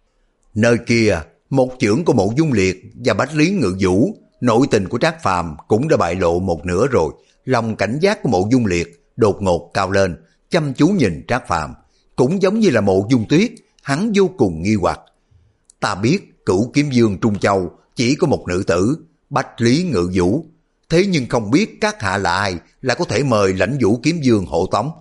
Nơi kia, một chưởng của Mộ Dung Liệt và Bách Lý Ngự Vũ, nội tình của Trác Phàm cũng đã bại lộ một nửa rồi. Lòng cảnh giác của Mộ Dung Liệt đột ngột cao lên, chăm chú nhìn Trác Phàm, cũng giống như là Mộ Dung Tuyết, hắn vô cùng nghi hoặc. Ta biết Cửu Kiếm Dương Trung Châu chỉ có một nữ tử, Bách Lý Ngự Vũ, thế nhưng không biết các hạ là ai là có thể mời Lãnh Vũ Kiếm Dương hộ tống.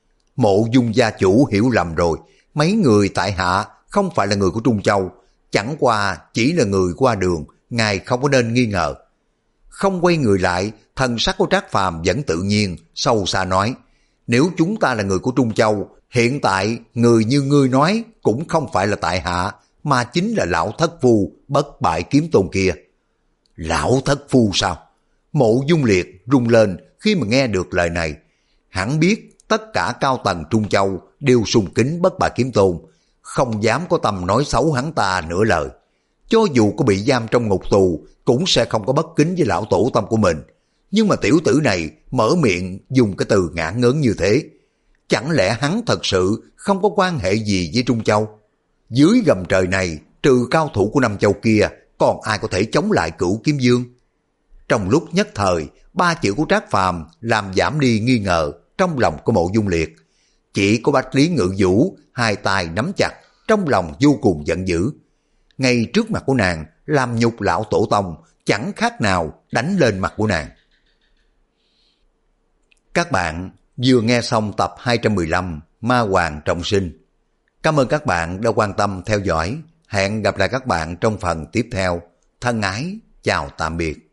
Mộ Dung gia chủ hiểu lầm rồi, mấy người tại hạ không phải là người của Trung Châu, chẳng qua chỉ là người qua đường, ngài không có nên nghi ngờ. Không quay người lại, thần sắc của Trác Phàm vẫn tự nhiên, sâu xa nói: nếu chúng ta là người của Trung Châu, hiện tại người như ngươi nói cũng không phải là tại hạ, mà chính là lão thất phu Bất Bại Kiếm Tôn kia. Lão thất phu sao? Mộ Dung Liệt rung lên khi mà nghe được lời này. Hắn biết tất cả cao tầng Trung Châu đều sùng kính Bất Bại Kiếm Tôn, không dám có tâm nói xấu hắn ta nửa lời. Cho dù có bị giam trong ngục tù, cũng sẽ không có bất kính với lão tổ tông của mình. Nhưng mà tiểu tử này mở miệng dùng cái từ ngã ngớn như thế. Chẳng lẽ hắn thật sự không có quan hệ gì với Trung Châu? Dưới gầm trời này, trừ cao thủ của năm châu kia, còn ai có thể chống lại Cửu Kiếm Dương? Trong lúc nhất thời, ba chữ của Trác Phàm làm giảm đi nghi ngờ trong lòng của Mộ Dung Liệt. Chỉ có Bách Lý Ngự Vũ hai tay nắm chặt, trong lòng vô cùng giận dữ. Ngay trước mặt của nàng làm nhục lão tổ tông, chẳng khác nào đánh lên mặt của nàng. Các bạn vừa nghe xong tập hai trăm mười lăm Ma Hoàng Trọng Sinh. Cảm ơn các bạn đã quan tâm theo dõi. Hẹn gặp lại các bạn trong phần tiếp theo. Thân ái, chào tạm biệt.